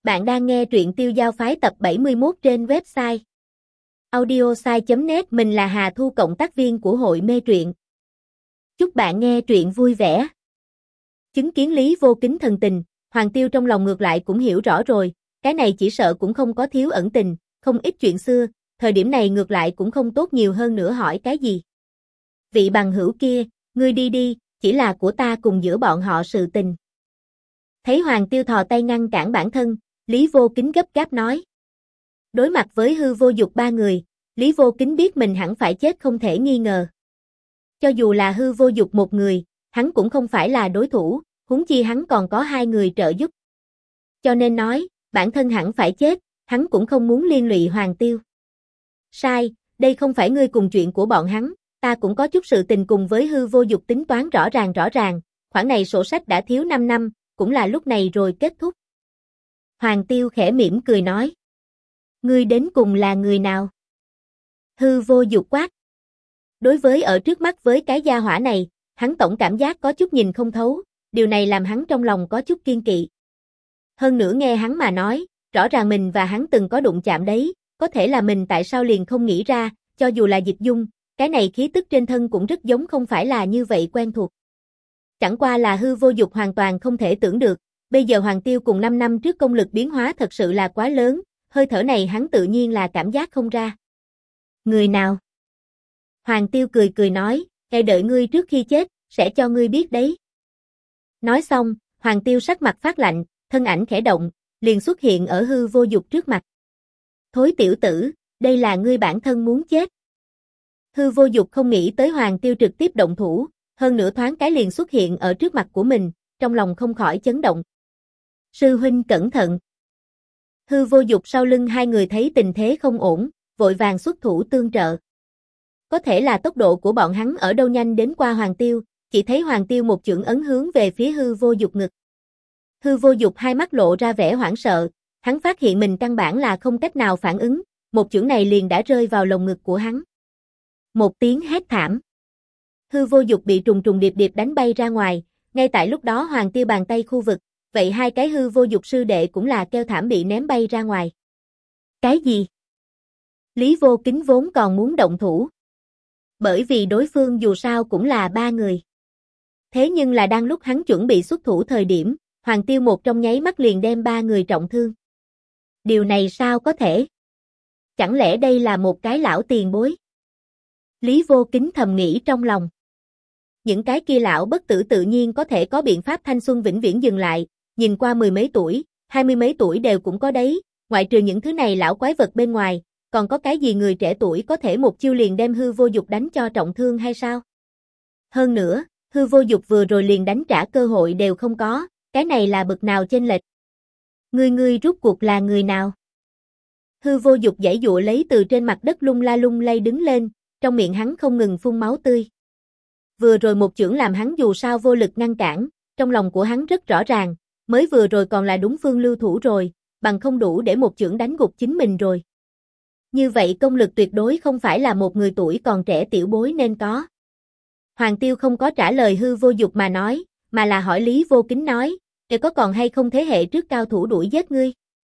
Bạn đang nghe truyện Tiêu Giao Phái tập 71 trên website audiosai.net. Mình là Hà Thu, cộng tác viên của hội mê truyện. Chúc bạn nghe truyện vui vẻ. Chứng kiến Lý Vô Kính thần tình, Hoàng Tiêu trong lòng ngược lại cũng hiểu rõ rồi, cái này chỉ sợ cũng không có thiếu ẩn tình, không ít chuyện xưa, thời điểm này ngược lại cũng không tốt nhiều hơn nữa hỏi cái gì. Vị bằng hữu kia, ngươi đi đi, chỉ là của ta cùng giữa bọn họ sự tình. Thấy Hoàng Tiêu thò tay ngăn cản bản thân, Lý Vô Kính gấp gáp nói. Đối mặt với Hư Vô Dục ba người, Lý Vô Kính biết mình hẳn phải chết không thể nghi ngờ. Cho dù là Hư Vô Dục một người, hắn cũng không phải là đối thủ, huống chi hắn còn có hai người trợ giúp. Cho nên nói, bản thân hẳn phải chết, hắn cũng không muốn liên lụy Hoàng Tiêu. Sai, đây không phải ngươi cùng chuyện của bọn hắn, ta cũng có chút sự tình cùng với Hư Vô Dục tính toán rõ ràng, khoản này sổ sách đã thiếu 5 năm, cũng là lúc này rồi kết thúc. Hoàng Tiêu khẽ mỉm cười nói. Ngươi đến cùng là người nào? Hư Vô Dục quát. Đối với ở trước mắt với cái gia hỏa này, hắn tổng cảm giác có chút nhìn không thấu, điều này làm hắn trong lòng có chút kiêng kỵ. Hơn nữa nghe hắn mà nói, rõ ràng mình và hắn từng có đụng chạm đấy, có thể là mình tại sao liền không nghĩ ra, cho dù là Dịch Dung, cái này khí tức trên thân cũng rất giống không phải là như vậy quen thuộc. Chẳng qua là Hư Vô Dục hoàn toàn không thể tưởng được, bây giờ Hoàng Tiêu cùng 5 năm trước công lực biến hóa thật sự là quá lớn, hơi thở này hắn tự nhiên là cảm giác không ra. Người nào? Hoàng Tiêu cười nói, ngay đợi ngươi trước khi chết, sẽ cho ngươi biết đấy. Nói xong, Hoàng Tiêu sắc mặt phát lạnh, thân ảnh khẽ động, liền xuất hiện ở Hư Vô Dục trước mặt. Thối tiểu tử, đây là ngươi bản thân muốn chết. Hư Vô Dục không nghĩ tới Hoàng Tiêu trực tiếp động thủ, hơn nữa thoáng cái liền xuất hiện ở trước mặt của mình, trong lòng không khỏi chấn động. Sư huynh cẩn thận. Hư Vô Dục sau lưng hai người thấy tình thế không ổn, vội vàng xuất thủ tương trợ. Có thể là tốc độ của bọn hắn ở đâu nhanh đến qua Hoàng Tiêu, chỉ thấy Hoàng Tiêu một chưởng ấn hướng về phía Hư Vô Dục ngực. Hư Vô Dục hai mắt lộ ra vẻ hoảng sợ, hắn phát hiện mình căn bản là không cách nào phản ứng, một chưởng này liền đã rơi vào lồng ngực của hắn. Một tiếng hét thảm. Hư Vô Dục bị trùng điệp đánh bay ra ngoài, ngay tại lúc đó Hoàng Tiêu bàn tay khu vực, vậy hai cái Hư Vô Dục sư đệ cũng là kêu thảm bị ném bay ra ngoài. Cái gì? Lý Vô Kính vốn còn muốn động thủ. Bởi vì đối phương dù sao cũng là ba người. Thế nhưng là đang lúc hắn chuẩn bị xuất thủ thời điểm, Hoàng Tiêu một trong nháy mắt liền đem ba người trọng thương. Điều này sao có thể? Chẳng lẽ đây là một cái lão tiền bối? Lý Vô Kính thầm nghĩ trong lòng. Những cái kia lão bất tử tự nhiên có thể có biện pháp thanh xuân vĩnh viễn dừng lại, nhìn qua 10 mấy tuổi, 20 mấy tuổi đều cũng có đấy, ngoại trừ những thứ này lão quái vật bên ngoài, còn có cái gì người trẻ tuổi có thể một chiêu liền đem Hư Vô Dục đánh cho trọng thương hay sao? Hơn nữa, Hư Vô Dục vừa rồi liền đánh trả cơ hội đều không có, cái này là bực nào chênh lệch? Ngươi rút cuộc là người nào? Hư Vô Dục giãy giụa lấy từ trên mặt đất lung lay đứng lên, trong miệng hắn không ngừng phun máu tươi. Vừa rồi một chưởng làm hắn dù sao vô lực ngăn cản, trong lòng của hắn rất rõ ràng, mới vừa rồi còn là đúng phương lưu thủ rồi, bằng không đủ để một chưởng đánh gục chính mình rồi. Như vậy công lực tuyệt đối không phải là một người tuổi còn trẻ tiểu bối nên có. Hoàng Tiêu không có trả lời Hư Vô Dục mà nói, mà là hỏi Lý Vô Kính nói, để có còn hay không thế hệ trước cao thủ đuổi giết ngươi?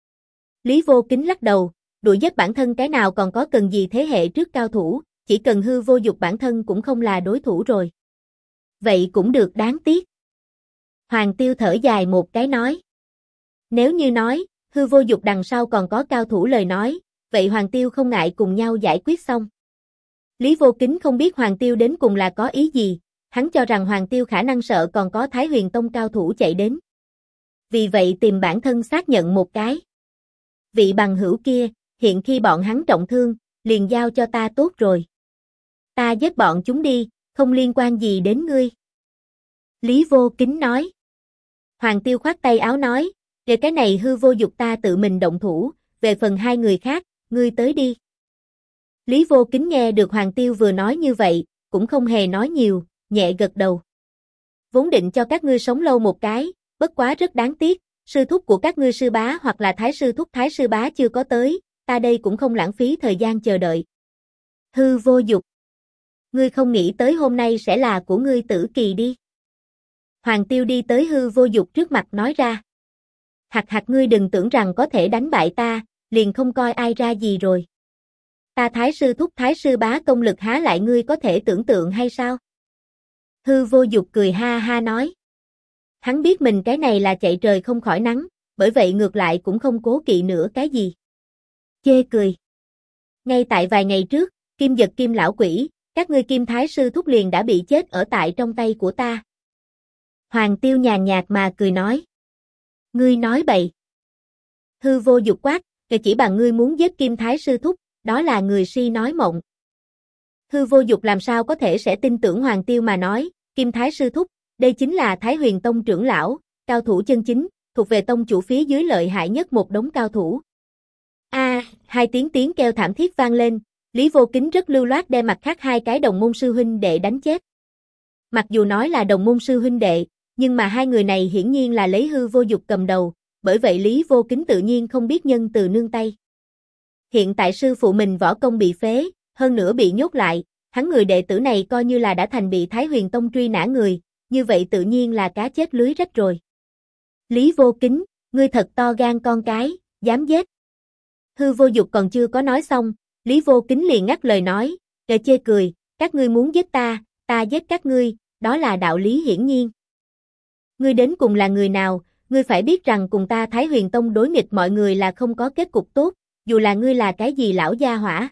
Lý Vô Kính lắc đầu, đuổi giết bản thân cái nào còn có cần gì thế hệ trước cao thủ, chỉ cần Hư Vô Dục bản thân cũng không là đối thủ rồi. Vậy cũng được, đáng tiếc. Hoàng Tiêu thở dài một cái nói. Nếu như nói, Hư Vô Dục đằng sau còn có cao thủ lời nói, vậy Hoàng Tiêu không ngại cùng nhau giải quyết xong. Lý Vô Kính không biết Hoàng Tiêu đến cùng là có ý gì, hắn cho rằng Hoàng Tiêu khả năng sợ còn có Thái Huyền Tông cao thủ chạy đến. Vì vậy tìm bản thân xác nhận một cái. Vị bằng hữu kia, hiện khi bọn hắn trọng thương, liền giao cho ta tốt rồi. Ta giết bọn chúng đi, không liên quan gì đến ngươi. Lý Vô Kính nói. Hoàng Tiêu khoát tay áo nói, về cái này Hư Vô Dục ta tự mình động thủ, về phần hai người khác, ngươi tới đi. Lý Vô Kính nghe được Hoàng Tiêu vừa nói như vậy, cũng không hề nói nhiều, nhẹ gật đầu. Vốn định cho các ngươi sống lâu một cái, bất quá rất đáng tiếc, sư thúc của các ngươi sư bá hoặc là thái sư thúc thái sư bá chưa có tới, ta đây cũng không lãng phí thời gian chờ đợi. Hư Vô Dục, ngươi không nghĩ tới hôm nay sẽ là của ngươi tử kỳ đi. Hoàng Tiêu đi tới Hư Vô Dục trước mặt nói ra. Hạc ngươi đừng tưởng rằng có thể đánh bại ta, liền không coi ai ra gì rồi. Ta thái sư thúc thái sư bá công lực há lại ngươi có thể tưởng tượng hay sao? Hư Vô Dục cười ha ha nói. Hắn biết mình cái này là chạy trời không khỏi nắng, bởi vậy ngược lại cũng không cố kỵ nữa cái gì. Chê cười. Ngay tại vài ngày trước, Kim Dật Kim lão quỷ, các ngươi Kim thái sư thúc liền đã bị chết ở tại trong tay của ta. Hoàng Tiêu nhàn nhạt mà cười nói. Ngươi nói bậy. Hư Vô Dục quát, chỉ bằng ngươi muốn giết Kim thái sư thúc, đó là người si nói mộng. Hư Vô Dục làm sao có thể sẽ tin tưởng Hoàng Tiêu mà nói, Kim thái sư thúc, đây chính là Thái Huyền Tông trưởng lão, cao thủ chân chính, thuộc về tông chủ phía dưới lợi hại nhất một đống cao thủ. Hai tiếng kêu thảm thiết vang lên, Lý Vô Kính rất lưu loát đem mặt khác hai cái đồng môn sư huynh đệ đánh chết. Mặc dù nói là đồng môn sư huynh đệ, nhưng mà hai người này hiển nhiên là lấy Hư Vô Dục cầm đầu, bởi vậy Lý Vô Kính tự nhiên không biết nhân từ nương tay. Hiện tại sư phụ mình võ công bị phế, hơn nữa bị nhốt lại, hắn người đệ tử này coi như là đã thành bị Thái Huyền Tông truy nã người, như vậy tự nhiên là cá chết lưới rách rồi. Lý Vô Kính, ngươi thật to gan con cái, dám giết. Hư Vô Dục còn chưa có nói xong, Lý Vô Kính liền ngắt lời nói, chê cười, các ngươi muốn giết ta, ta giết các ngươi, đó là đạo lý hiển nhiên. Ngươi đến cùng là người nào, ngươi phải biết rằng cùng ta Thái Huyền Tông đối nghịch mọi người là không có kết cục tốt, dù là ngươi là cái gì lão gia hỏa.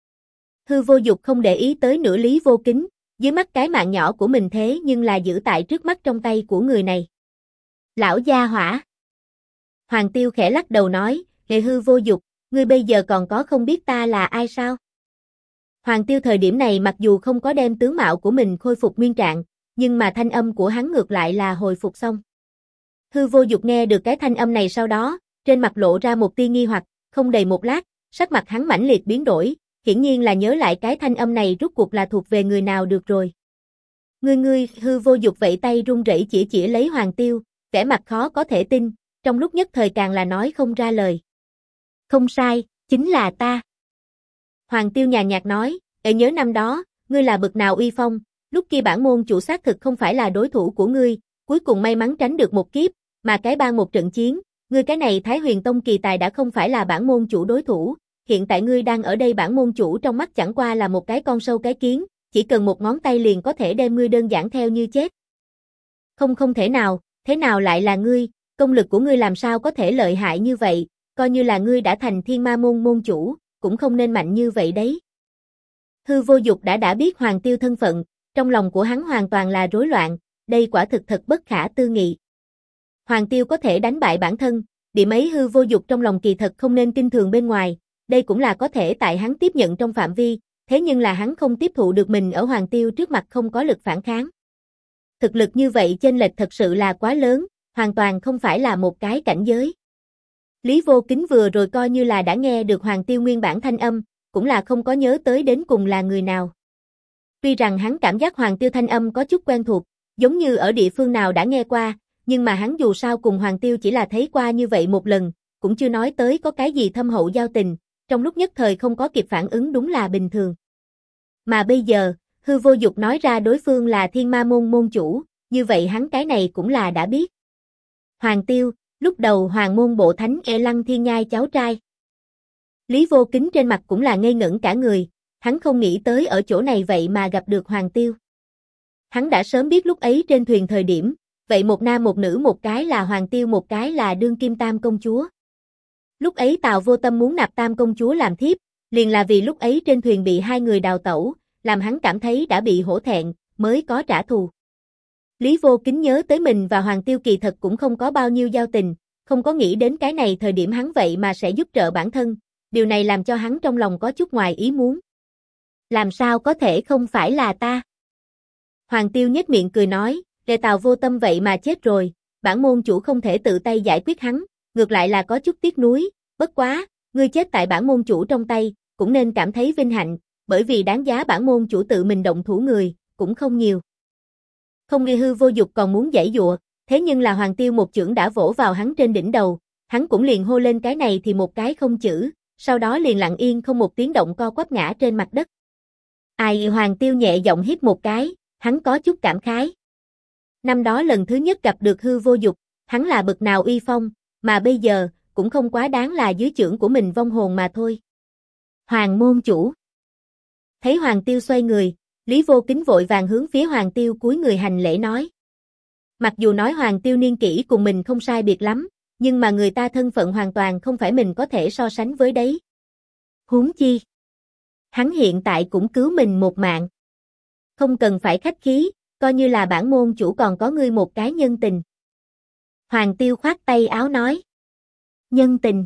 Hư Vô Dục không để ý tới nửa Lý Vô Kính, dưới mắt cái mạng nhỏ của mình thế nhưng là giữ tại trước mắt trong tay của người này. Lão gia hỏa. Hoàng Tiêu khẽ lắc đầu nói, Hư Vô Dục, ngươi bây giờ còn có không biết ta là ai sao? Hoàng Tiêu thời điểm này mặc dù không có đem tướng mạo của mình khôi phục nguyên trạng, nhưng mà thanh âm của hắn ngược lại là hồi phục xong. Hư Vô Dục nghe được cái thanh âm này sau đó, trên mặt lộ ra một tia nghi hoặc, không đầy một lát, sắc mặt hắn mãnh liệt biến đổi, hiển nhiên là nhớ lại cái thanh âm này rốt cuộc là thuộc về người nào được rồi. Ngươi, Hư Vô Dục vẫy tay run rẩy chỉ lấy Hoàng Tiêu, vẻ mặt khó có thể tin, trong lúc nhất thời càng là nói không ra lời. Không sai, chính là ta. Hoàng Tiêu nhàn nhạt nói, nhớ năm đó, ngươi là bực nào uy phong, lúc kia bản môn chủ xác thực không phải là đối thủ của ngươi, cuối cùng may mắn tránh được một kiếp, mà cái ban một trận chiến, ngươi cái này Thái Huyền Tông kỳ tài đã không phải là bản môn chủ đối thủ, hiện tại ngươi đang ở đây bản môn chủ trong mắt chẳng qua là một cái con sâu cái kiến, chỉ cần một ngón tay liền có thể đem ngươi đơn giản theo như chết. Không thể nào, thế nào lại là ngươi, công lực của ngươi làm sao có thể lợi hại như vậy, coi như là ngươi đã thành Thiên Ma môn môn chủ, cũng không nên mạnh như vậy đấy. Hư Vô Dục đã biết Hoàng Tiêu thân phận, trong lòng của hắn hoàn toàn là rối loạn, đây quả thực thật bất khả tư nghị. Hoàng Tiêu có thể đánh bại bản thân, điểm ấy Hư Vô Dục trong lòng kỳ thật không nên kinh thường bên ngoài, đây cũng là có thể tại hắn tiếp nhận trong phạm vi, thế nhưng là hắn không tiếp thụ được mình ở Hoàng Tiêu trước mặt không có lực phản kháng. Thực lực như vậy chênh lệch thật sự là quá lớn, hoàn toàn không phải là một cái cảnh giới. Lý Vô Kính vừa rồi coi như là đã nghe được Hoàng Tiêu nguyên bản thanh âm, cũng là không có nhớ tới đến cùng là người nào. Tuy rằng hắn cảm giác Hoàng Tiêu thanh âm có chút quen thuộc, giống như ở địa phương nào đã nghe qua, nhưng mà hắn dù sao cùng Hoàng Tiêu chỉ là thấy qua như vậy một lần, cũng chưa nói tới có cái gì thâm hậu giao tình, trong lúc nhất thời không có kịp phản ứng đúng là bình thường. Mà bây giờ, Hư Vô Dục nói ra đối phương là Thiên Ma môn môn chủ, như vậy hắn cái này cũng là đã biết. Hoàng Tiêu, lúc đầu Hoàng môn bộ thánh Lăng Thiên Nhai cháu trai. Lý Vô Kính trên mặt cũng là ngây ngẩn cả người, hắn không nghĩ tới ở chỗ này vậy mà gặp được Hoàng Tiêu. Hắn đã sớm biết lúc ấy trên thuyền thời điểm, vậy một nam một nữ một cái là Hoàng Tiêu một cái là đương kim Tam công chúa. Lúc ấy Tào Vô Tâm muốn nạp Tam công chúa làm thiếp, liền là vì lúc ấy trên thuyền bị hai người đào tẩu, làm hắn cảm thấy đã bị hổ thẹn, mới có trả thù. Lý Vô Kính nhớ tới mình và Hoàng Tiêu kỳ thật cũng không có bao nhiêu giao tình, không có nghĩ đến cái này thời điểm hắn vậy mà sẽ giúp trợ bản thân, điều này làm cho hắn trong lòng có chút ngoài ý muốn. Làm sao có thể không phải là ta? Hoàng Tiêu nhếch miệng cười nói, để Tào Vô Tâm vậy mà chết rồi, bản môn chủ không thể tự tay giải quyết hắn, ngược lại là có chút tiếc nuối, bất quá, ngươi chết tại bản môn chủ trong tay, cũng nên cảm thấy vinh hạnh, bởi vì đáng giá bản môn chủ tự mình động thủ người, cũng không nhiều. Không nghe Hư Vô Dục còn muốn giãy giụa, thế nhưng là Hoàng Tiêu một chưởng đã vỗ vào hắn trên đỉnh đầu, hắn cũng liền hô lên cái này thì một cái không chữ, sau đó liền lặng yên không một tiếng động co quắp ngã trên mặt đất. Ai Hoàng Tiêu nhẹ giọng hít một cái, hắn có chút cảm khái. Năm đó lần thứ nhất gặp được Hư Vô Dục, hắn là bực nào uy phong, mà bây giờ, cũng không quá đáng là dưới chưởng của mình vong hồn mà thôi. Hoàng môn chủ. Thấy Hoàng Tiêu xoay người, Lý Vô Kính vội vàng hướng phía Hoàng Tiêu cúi người hành lễ nói. Mặc dù nói Hoàng Tiêu niên kỷ cùng mình không sai biệt lắm, nhưng mà người ta thân phận hoàn toàn không phải mình có thể so sánh với đấy. Huống chi. Hắn hiện tại cũng cứu mình một mạng. Không cần phải khách khí, coi như là bản môn chủ còn có ngươi một cái nhân tình. Hoàng Tiêu khoát tay áo nói. Nhân tình.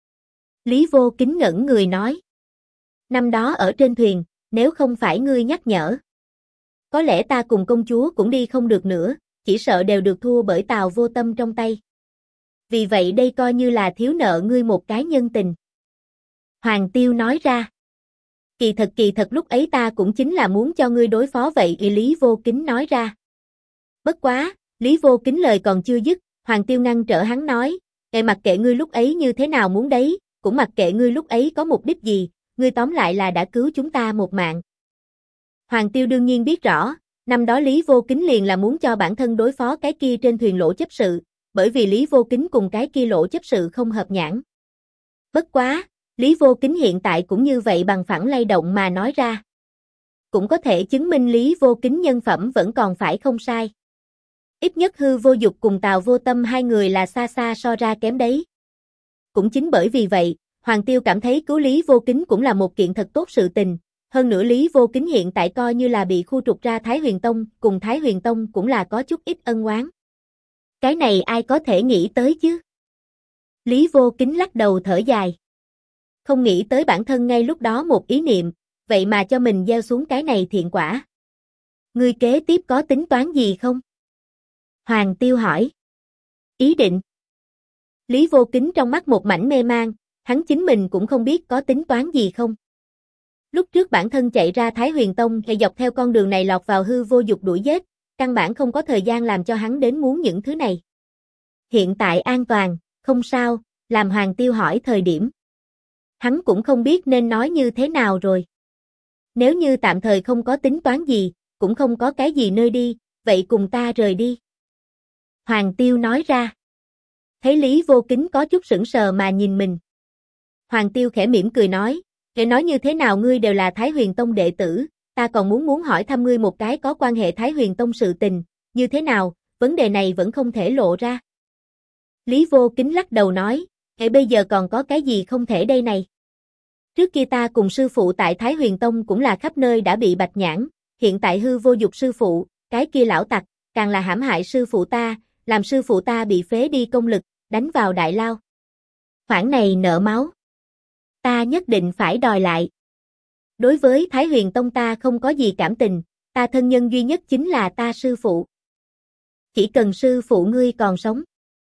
Lý Vô Kính ngẩn người nói. Năm đó ở trên thuyền, nếu không phải ngươi nhắc nhở. Có lẽ ta cùng công chúa cũng đi không được nữa, chỉ sợ đều được thua bởi Tào Vô Tâm trong tay. Vì vậy đây coi như là thiếu nợ ngươi một cái nhân tình. Hoàng Tiêu nói ra. Kỳ thật lúc ấy ta cũng chính là muốn cho ngươi đối phó vậy, Lý Vô Kính nói ra. Bất quá, Lý Vô Kính lời còn chưa dứt, Hoàng Tiêu ngăn trở hắn nói, mặc kệ ngươi lúc ấy như thế nào muốn đấy, cũng mặc kệ ngươi lúc ấy có mục đích gì, ngươi tóm lại là đã cứu chúng ta một mạng. Hoàng Tiêu đương nhiên biết rõ, năm đó Lý Vô Kính liền là muốn cho bản thân đối phó cái kia trên thuyền lỗ chấp sự, bởi vì Lý Vô Kính cùng cái kia lỗ chấp sự không hợp nhãn. Bất quá, Lý Vô Kính hiện tại cũng như vậy bằng phẳng lay động mà nói ra. Cũng có thể chứng minh Lý Vô Kính nhân phẩm vẫn còn phải không sai. Ít nhất Hư Vô Dục cùng Tào Vô Tâm hai người là xa xa so ra kém đấy. Cũng chính bởi vì vậy, Hoàng Tiêu cảm thấy cứu Lý Vô Kính cũng là một kiện thật tốt sự tình. Hơn nữa Lý Vô Kính hiện tại coi như là bị khu trục ra Thái Huyền Tông, cùng Thái Huyền Tông cũng là có chút ít ân oán. Cái này ai có thể nghĩ tới chứ? Lý Vô Kính lắc đầu thở dài. Không nghĩ tới bản thân ngay lúc đó một ý niệm, vậy mà cho mình gieo xuống cái này thiện quả. Ngươi kế tiếp có tính toán gì không? Hoàng Tiêu hỏi. Ý định. Lý Vô Kính trong mắt một mảnh mê mang, hắn chính mình cũng không biết có tính toán gì không. Lúc trước bản thân chạy ra Thái Huyền Tông thì dọc theo con đường này lọt vào Hư Vô Dục đuổi giết, căn bản không có thời gian làm cho hắn đến muốn những thứ này. Hiện tại an toàn, không sao, làm Hoàng Tiêu hỏi thời điểm. Hắn cũng không biết nên nói như thế nào rồi. Nếu như tạm thời không có tính toán gì, cũng không có cái gì nơi đi, vậy cùng ta rời đi. Hoàng Tiêu nói ra. Thấy Lý Vô Kính có chút sững sờ mà nhìn mình. Hoàng Tiêu khẽ mỉm cười nói, kể nói như thế nào ngươi đều là Thái Huyền Tông đệ tử, ta còn muốn hỏi thăm ngươi một cái có quan hệ Thái Huyền Tông sự tình, như thế nào, vấn đề này vẫn không thể lộ ra. Lý Vô Kính lắc đầu nói, bây giờ còn có cái gì không thể đây này. Trước kia ta cùng sư phụ tại Thái Huyền Tông cũng là khắp nơi đã bị bạch nhãn, hiện tại Hư Vô Dục sư phụ, cái kia lão tặc, càng là hãm hại sư phụ ta, làm sư phụ ta bị phế đi công lực, đánh vào đại lao. Khoản này nợ máu. Ta nhất định phải đòi lại. Đối với Thái Huyền Tông ta không có gì cảm tình, ta thân nhân duy nhất chính là ta sư phụ. Chỉ cần sư phụ ngươi còn sống.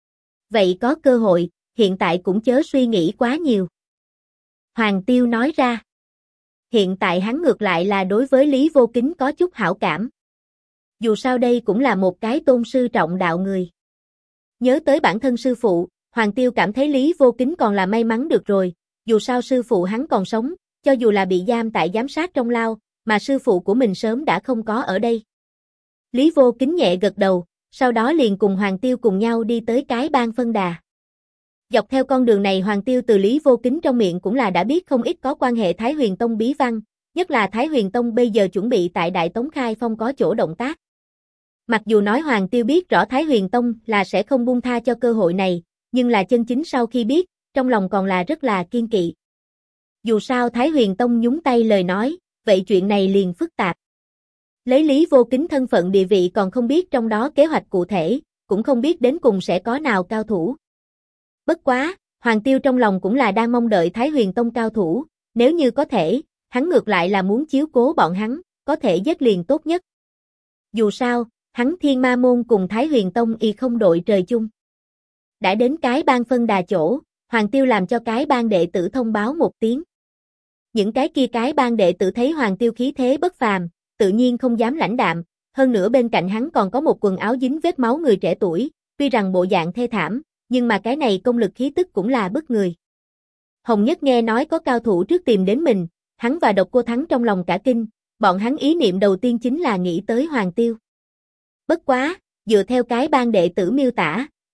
Vậy có cơ hội, hiện tại cũng chớ suy nghĩ quá nhiều. Hoàng Tiêu nói ra. Hiện tại hắn ngược lại là đối với Lý Vô Kính có chút hảo cảm. Dù sao đây cũng là một cái tôn sư trọng đạo người. Nhớ tới bản thân sư phụ, Hoàng Tiêu cảm thấy Lý Vô Kính còn là may mắn được rồi, dù sao sư phụ hắn còn sống, cho dù là bị giam tại giám sát trong lao, mà sư phụ của mình sớm đã không có ở đây. Lý Vô Kính nhẹ gật đầu, sau đó liền cùng Hoàng Tiêu cùng nhau đi tới cái bang phân đà. Dọc theo con đường này Hoàng Tiêu từ Lý Vô Kính trong miệng cũng là đã biết không ít có quan hệ Thái Huyền Tông bí văn, nhất là Thái Huyền Tông bây giờ chuẩn bị tại Đại Tống khai phong có chỗ động tác. Mặc dù nói Hoàng Tiêu biết rõ Thái Huyền Tông là sẽ không buông tha cho cơ hội này, nhưng là chân chính sau khi biết, trong lòng còn là rất là kiên kỵ. Dù sao Thái Huyền Tông nhúng tay lời nói, vậy chuyện này liền phức tạp. Lấy Lý Vô Kính thân phận địa vị còn không biết trong đó kế hoạch cụ thể, cũng không biết đến cùng sẽ có nào cao thủ. Bất quá, Hoàng Tiêu trong lòng cũng là đang mong đợi Thái Huyền Tông cao thủ, nếu như có thể, hắn ngược lại là muốn chiếu cố bọn hắn, có thể giết liền tốt nhất. Dù sao, hắn Thiên Ma Môn cùng Thái Huyền Tông y không đội trời chung. Đã đến cái bang phân đà chỗ, Hoàng Tiêu làm cho cái bang đệ tử thông báo một tiếng. Những cái kia cái bang đệ tử thấy Hoàng Tiêu khí thế bất phàm, tự nhiên không dám lãnh đạm, hơn nữa bên cạnh hắn còn có một quần áo dính vết máu người trẻ tuổi, tuy rằng bộ dạng thê thảm, nhưng mà cái này công lực khí tức cũng là bức người. Hồng Nhất nghe nói có cao thủ trước tìm đến mình, hắn và Độc Cô Thắng trong lòng cả kinh, bọn hắn ý niệm đầu tiên chính là nghĩ tới Hoàng Tiêu. Bất quá, dựa theo cái bang đệ tử miêu tả,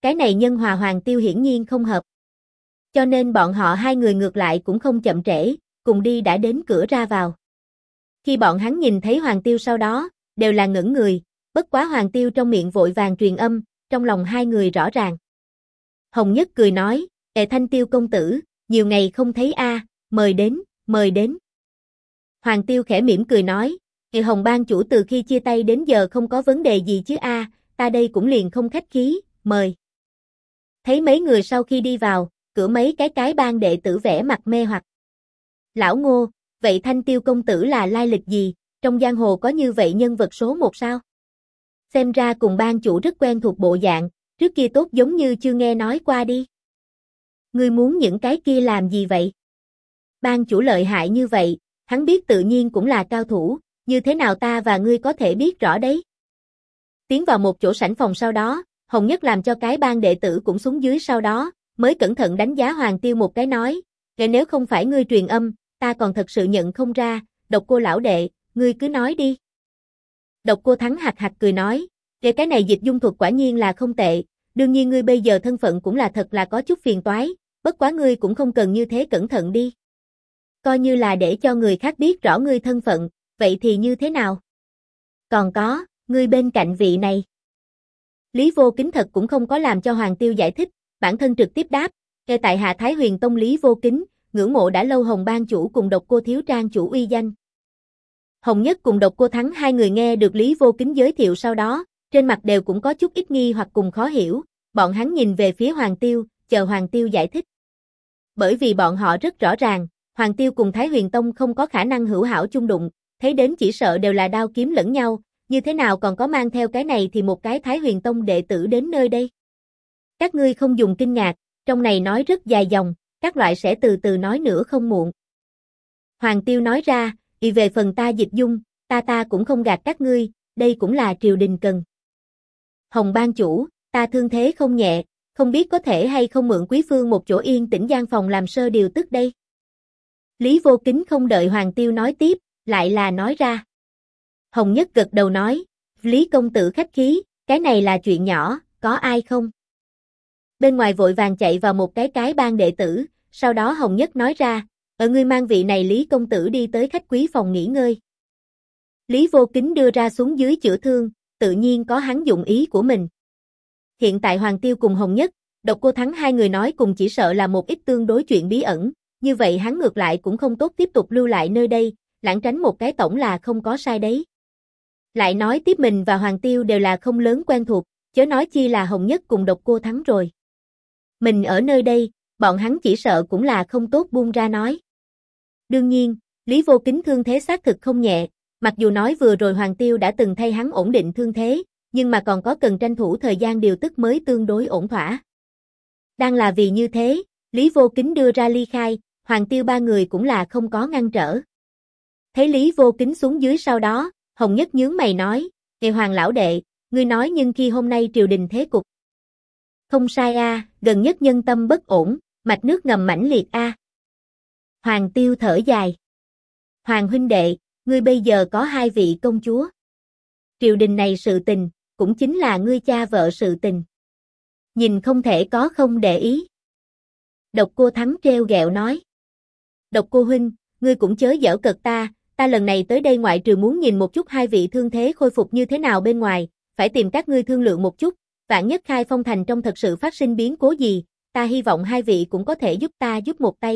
cái này nhân hòa Hoàng Tiêu hiển nhiên không hợp. Cho nên bọn họ hai người ngược lại cũng không chậm trễ, cùng đi đã đến cửa ra vào. Khi bọn hắn nhìn thấy Hoàng Tiêu sau đó, đều là ngẩn người, bất quá Hoàng Tiêu trong miệng vội vàng truyền âm, trong lòng hai người rõ ràng. Hồng Nhất cười nói, Thanh Tiêu công tử, nhiều ngày không thấy a, mời đến, mời đến. Hoàng Tiêu khẽ mỉm cười nói, Hồng ban chủ từ khi chia tay đến giờ không có vấn đề gì chứ a, ta đây cũng liền không khách khí, mời. Thấy mấy người sau khi đi vào, cửa mấy cái ban đệ tử vẻ mặt mê hoặc. Lão Ngô, vậy Thanh Tiêu công tử là lai lịch gì, trong giang hồ có như vậy nhân vật số một sao? Xem ra cùng ban chủ rất quen thuộc bộ dạng, trước kia tốt giống như chưa nghe nói qua đi. Ngươi muốn những cái kia làm gì vậy? Ban chủ lợi hại như vậy, hắn biết tự nhiên cũng là cao thủ, như thế nào ta và ngươi có thể biết rõ đấy? Tiến vào một chỗ sảnh phòng sau đó, Hồng Nhất làm cho cái ban đệ tử cũng xuống dưới sau đó, mới cẩn thận đánh giá Hoàng Tiêu một cái nói, nếu không phải ngươi truyền âm, ta còn thật sự nhận không ra, Độc Cô lão đệ, ngươi cứ nói đi. Độc Cô Thắng hạc hạc cười nói, cái này dịch dung thuật quả nhiên là không tệ, đương nhiên ngươi bây giờ thân phận cũng là thật là có chút phiền toái, bất quá ngươi cũng không cần như thế cẩn thận đi. Coi như là để cho người khác biết rõ ngươi thân phận, vậy thì như thế nào? Còn có, ngươi bên cạnh vị này. Lý Vô Kính thật cũng không có làm cho Hoàng Tiêu giải thích, bản thân trực tiếp đáp, tại hạ Thái Huyền Tông Lý Vô Kính, ngưỡng mộ đã lâu Hồng ban chủ cùng Độc Cô thiếu trang chủ uy danh. Hồng Nhất cùng Độc Cô Thắng hai người nghe được Lý Vô Kính giới thiệu sau đó, trên mặt đều cũng có chút ít nghi hoặc cùng khó hiểu, bọn hắn nhìn về phía Hoàng Tiêu, chờ Hoàng Tiêu giải thích. Bởi vì bọn họ rất rõ ràng, Hoàng Tiêu cùng Thái Huyền Tông không có khả năng hữu hảo chung đụng, thấy đến chỉ sợ đều là đao kiếm lẫn nhau, như thế nào còn có mang theo cái này thì một cái Thái Huyền Tông đệ tử đến nơi đây. Các ngươi không dùng kinh ngạc, trong này nói rất dài dòng, các loại sẽ từ từ nói nữa không muộn. Hoàng Tiêu nói ra, về phần ta dịch dung, ta cũng không gạt các ngươi, đây cũng là triều đình cần. Hồng ban chủ, ta thương thế không nhẹ, không biết có thể hay không mượn quý phương một chỗ yên tĩnh gian phòng làm sơ điều tức đây. Lý Vô Kính không đợi Hoàng Tiêu nói tiếp, lại là nói ra. Hồng Nhất gật đầu nói, Lý công tử khách khí, cái này là chuyện nhỏ, có ai không? Bên ngoài vội vàng chạy vào một cái ban đệ tử, sau đó Hồng Nhất nói ra, ngươi mang vị này Lý công tử đi tới khách quý phòng nghỉ ngơi. Lý Vô Kính đưa ra xuống dưới chữa thương, tự nhiên có hắn dụng ý của mình. Hiện tại Hoàng Tiêu cùng Hồng Nhất, Độc Cô Thắng hai người nói cùng chỉ sợ là một ít tương đối chuyện bí ẩn, như vậy hắn ngược lại cũng không tốt tiếp tục lưu lại nơi đây, lãng tránh một cái tổng là không có sai đấy. Lại nói tiếp mình và Hoàng Tiêu đều là không lớn quen thuộc, chớ nói chi là Hồng Nhất cùng Độc Cô Thắng rồi. Mình ở nơi đây, bọn hắn chỉ sợ cũng là không tốt buông ra nói. Đương nhiên, Lý Vô Kính thương thế xác thực không nhẹ, mặc dù nói vừa rồi Hoàng Tiêu đã từng thay hắn ổn định thương thế, nhưng mà còn có cần tranh thủ thời gian điều tức mới tương đối ổn thỏa. Đang là vì như thế, Lý Vô Kính đưa ra ly khai, Hoàng Tiêu ba người cũng là không có ngăn trở. Thấy Lý Vô Kính xuống dưới sau đó, Hồng Nhất nhướng mày nói, Hoàng lão đệ, ngươi nói nhưng khi hôm nay triều đình thế cục. Không sai a, gần nhất nhân tâm bất ổn, mạch nước ngầm mãnh liệt a. Hoàng Tiêu thở dài. Hoàng huynh đệ, ngươi bây giờ có hai vị công chúa. Triều đình này sự tình, cũng chính là ngươi cha vợ sự tình. Nhìn không thể có không để ý. Độc Cô Thắng trêu ghẹo nói. Độc Cô huynh, ngươi cũng chớ giở cợt ta lần này tới đây ngoại trừ muốn nhìn một chút hai vị thương thế khôi phục như thế nào bên ngoài, phải tìm các ngươi thương lượng một chút, vạn nhất Khai Phong thành trong thật sự phát sinh biến cố gì, ta hy vọng hai vị cũng có thể giúp ta giúp một tay.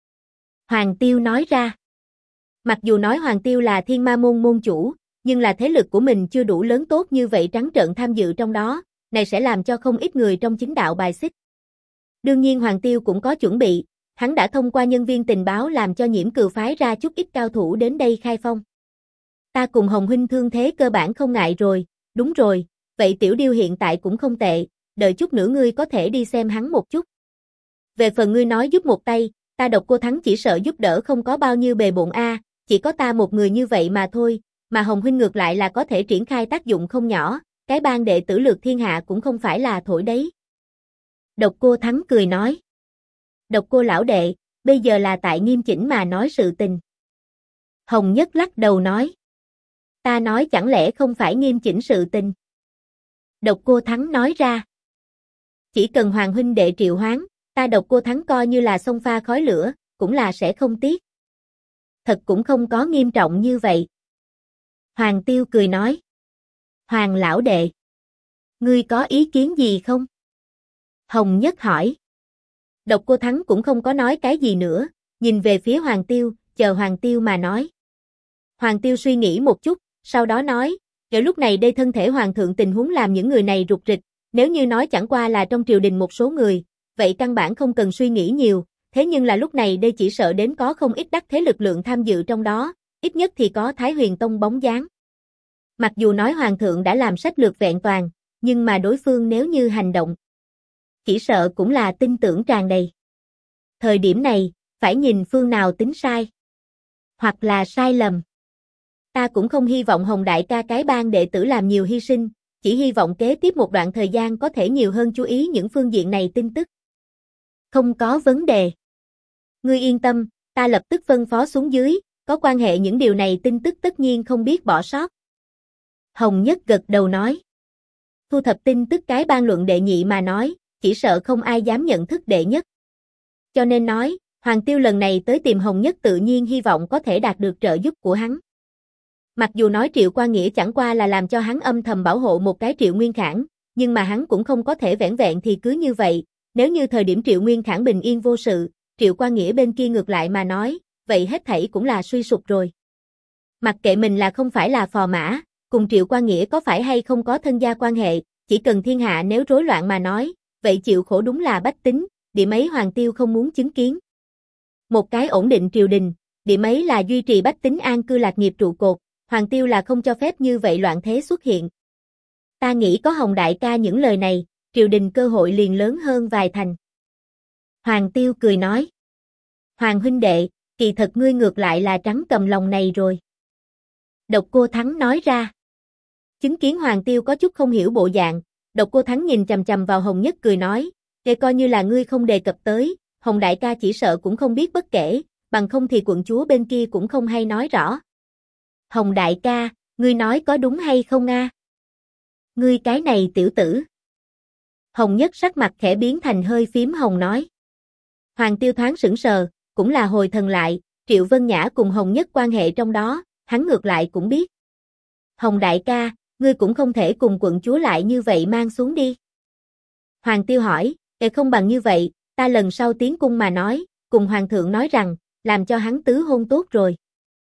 Hoàng Tiêu nói ra. Mặc dù nói Hoàng Tiêu là Thiên Ma môn môn chủ, nhưng là thế lực của mình chưa đủ lớn tốt như vậy trắng trợn tham dự trong đó, này sẽ làm cho không ít người trong chính đạo bài xích. Đương nhiên Hoàng Tiêu cũng có chuẩn bị, hắn đã thông qua nhân viên tình báo làm cho Nhiễm Cừu phái ra chút ít cao thủ đến đây khai phong. Ta cùng Hồng huynh thương thế cơ bản không ngại rồi, đúng rồi, vậy Tiểu Điêu hiện tại cũng không tệ, đợi chút nữa ngươi có thể đi xem hắn một chút. Về phần ngươi nói giúp một tay, ta Độc Cô Thắng chỉ sợ giúp đỡ không có bao nhiêu bề bộn a, chỉ có ta một người như vậy mà thôi, mà Hồng huynh ngược lại là có thể triển khai tác dụng không nhỏ, cái ban đệ tử lược thiên hạ cũng không phải là thổi đấy. Độc Cô Thắng cười nói. Độc Cô lão đệ, bây giờ là tại nghiêm chỉnh mà nói sự tình. Hồng Nhất lắc đầu nói. Ta nói chẳng lẽ không phải nghiêm chỉnh sự tình. Độc Cô Thắng nói ra. Chỉ cần Hoàng huynh đệ triệu hoán, ta Độc Cô Thắng coi như là xông pha khói lửa, cũng là sẽ không tiếc. Thật cũng không có nghiêm trọng như vậy. Hoàng Tiêu cười nói. Hoàng lão đệ, ngươi có ý kiến gì không? Hồng Nhất hỏi. Độc Cô Thắng cũng không có nói cái gì nữa, nhìn về phía Hoàng Tiêu, chờ Hoàng Tiêu mà nói. Hoàng Tiêu suy nghĩ một chút, sau đó nói, ở lúc này đây thân thể Hoàng thượng tình huống làm những người này rụt rịch, nếu như nói chẳng qua là trong triều đình một số người, vậy căn bản không cần suy nghĩ nhiều, thế nhưng là lúc này đây chỉ sợ đến có không ít đắc thế lực lượng tham dự trong đó, ít nhất thì có Thái Huyền Tông bóng dáng. Mặc dù nói Hoàng thượng đã làm sách lược vẹn toàn, nhưng mà đối phương nếu như hành động, chỉ sợ cũng là tin tưởng tràn đầy. Thời điểm này, phải nhìn phương nào tính sai, hoặc là sai lầm. Ta cũng không hy vọng Hồng đại ca cái bang đệ tử làm nhiều hy sinh, chỉ hy vọng kế tiếp một đoạn thời gian có thể nhiều hơn chú ý những phương diện này tin tức. Không có vấn đề. Ngươi yên tâm, ta lập tức phân phó xuống dưới, có quan hệ những điều này tin tức tất nhiên không biết bỏ sót. Hồng Nhất gật đầu nói. Thu thập tin tức cái ban luận đệ nhị mà nói, chỉ sợ không ai dám nhận thức đệ nhất. Cho nên nói, Hoàng Tiêu lần này tới tìm Hồng Nhất tự nhiên hy vọng có thể đạt được trợ giúp của hắn. Mặc dù nói Triệu Quan Nghĩa chẳng qua là làm cho hắn âm thầm bảo hộ một cái Triệu Nguyên Khải, nhưng mà hắn cũng không có thể vẻn vẹn thì cứ như vậy, nếu như thời điểm Triệu Nguyên Khải bình yên vô sự, Triệu Quan Nghĩa bên kia ngược lại mà nói, vậy hết thảy cũng là suy sụp rồi. Mặc kệ mình là không phải là phò mã, cùng Triệu Quan Nghĩa có phải hay không có thân gia quan hệ, chỉ cần thiên hạ nếu rối loạn mà nói, vậy chịu khổ đúng là bách tính, điểm ấy Hoàng Tiêu không muốn chứng kiến. Một cái ổn định triều đình, điểm ấy là duy trì bách tính an cư lạc nghiệp trụ cột, Hoàng Tiêu là không cho phép như vậy loạn thế xuất hiện. Ta nghĩ có Hồng đại ca những lời này, triều đình cơ hội liền lớn hơn vài thành. Hoàng Tiêu cười nói. Hoàng huynh đệ, kỳ thật ngươi ngược lại là trắng cầm lòng này rồi. Độc Cô Thắng nói ra. Chứng kiến Hoàng Tiêu có chút không hiểu bộ dạng, Độc Cô Thắng nhìn chằm chằm vào Hồng Nhất cười nói, để coi như là ngươi không đề cập tới, Hồng đại ca chỉ sợ cũng không biết bất kể, bằng không thì quận chúa bên kia cũng không hay nói rõ. Hồng đại ca, ngươi nói có đúng hay không a? Ngươi cái này tiểu tử. Hồng Nhất sắc mặt khẽ biến thành hơi phím hồng nói. Hoàng Tiêu thoáng sững sờ, cũng là hồi thần lại, Triệu Vân Nhã cùng Hồng Nhất quan hệ trong đó, hắn ngược lại cũng biết. Hồng đại ca, ngươi cũng không thể cùng quận chúa lại như vậy mang xuống đi. Hoàng Tiêu hỏi, không bằng như vậy, ta lần sau tiến cung mà nói, cùng Hoàng thượng nói rằng, làm cho hắn tứ hôn tốt rồi.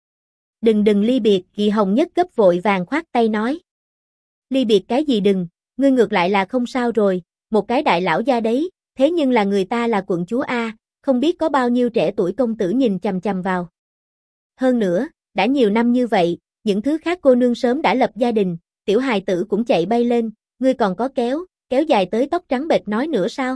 Đừng ly biệt, Kỳ Hồng Nhất gấp vội vàng khoát tay nói. Ly biệt cái gì đừng, ngươi ngược lại là không sao rồi, một cái đại lão gia đấy, thế nhưng là người ta là quận chúa A, không biết có bao nhiêu trẻ tuổi công tử nhìn chằm chằm vào. Hơn nữa, đã nhiều năm như vậy, những thứ khác cô nương sớm đã lập gia đình, tiểu hài tử cũng chạy bay lên, ngươi còn có kéo dài tới tóc trắng bệch nói nữa sao?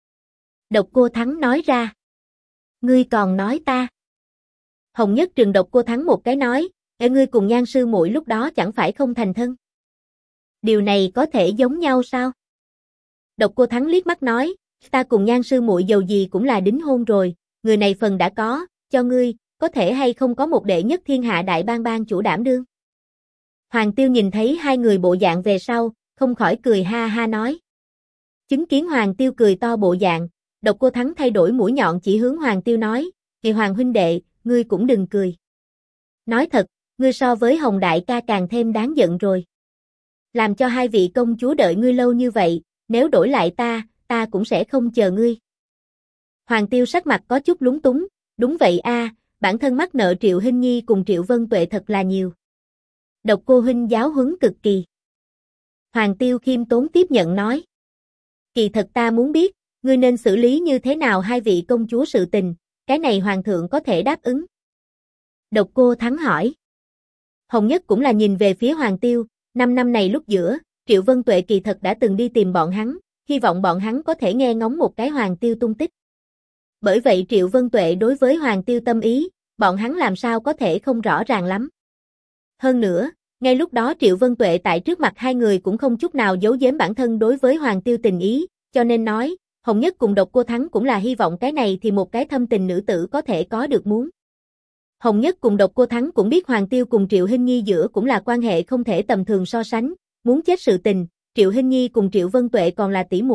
Độc Cô Thắng nói ra. Ngươi còn nói ta. Hồng Nhất trừng Độc Cô Thắng một cái nói, ngươi cùng Nhan sư muội lúc đó chẳng phải không thành thân. Điều này có thể giống nhau sao? Độc Cô Thắng liếc mắt nói, ta cùng Nhan sư muội dầu gì cũng là đính hôn rồi, người này phần đã có, cho ngươi, có thể hay không có một đệ nhất thiên hạ đại bang chủ đảm đương. Hoàng Tiêu nhìn thấy hai người bộ dạng về sau, không khỏi cười ha ha nói. Chứng kiến Hoàng Tiêu cười to bộ dạng, Độc Cô Thắng thay đổi mũi nhọn chỉ hướng Hoàng Tiêu nói, thì Hoàng huynh đệ, ngươi cũng đừng cười. Nói thật, ngươi so với Hồng đại ca càng thêm đáng giận rồi. Làm cho hai vị công chúa đợi ngươi lâu như vậy, nếu đổi lại ta cũng sẽ không chờ ngươi. Hoàng Tiêu sắc mặt có chút lúng túng, đúng vậy a, bản thân mắc nợ Triệu Hinh Nhi cùng Triệu Vân Tuệ thật là nhiều. Độc Cô huynh giáo huấn cực kỳ. Hoàng Tiêu khiêm tốn tiếp nhận nói. Kỳ thật ta muốn biết, ngươi nên xử lý như thế nào hai vị công chúa sự tình, cái này Hoàng thượng có thể đáp ứng. Độc Cô Thắng hỏi. Hồng Nhất cũng là nhìn về phía Hoàng Tiêu, 5 năm này lúc giữa, Triệu Vân Tuệ kỳ thật đã từng đi tìm bọn hắn, hy vọng bọn hắn có thể nghe ngóng một cái Hoàng Tiêu tung tích. Bởi vậy Triệu Vân Tuệ đối với Hoàng Tiêu tâm ý, bọn hắn làm sao có thể không rõ ràng lắm. Hơn nữa, ngay lúc đó Triệu Vân Tuệ tại trước mặt hai người cũng không chút nào giấu giếm bản thân đối với Hoàng Tiêu tình ý, cho nên nói, Hồng Nhất cùng Độc Cô Thắng cũng là hy vọng cái này thì một cái thâm tình nữ tử có thể có được muốn. Hồng Nhất cùng Độc Cô Thắng cũng biết Hoàng Tiêu cùng Triệu Hinh Nhi giữa cũng là quan hệ không thể tầm thường so sánh, muốn chết sự tình, Triệu Hinh Nhi cùng Triệu Vân Tuệ còn là tỷ muội,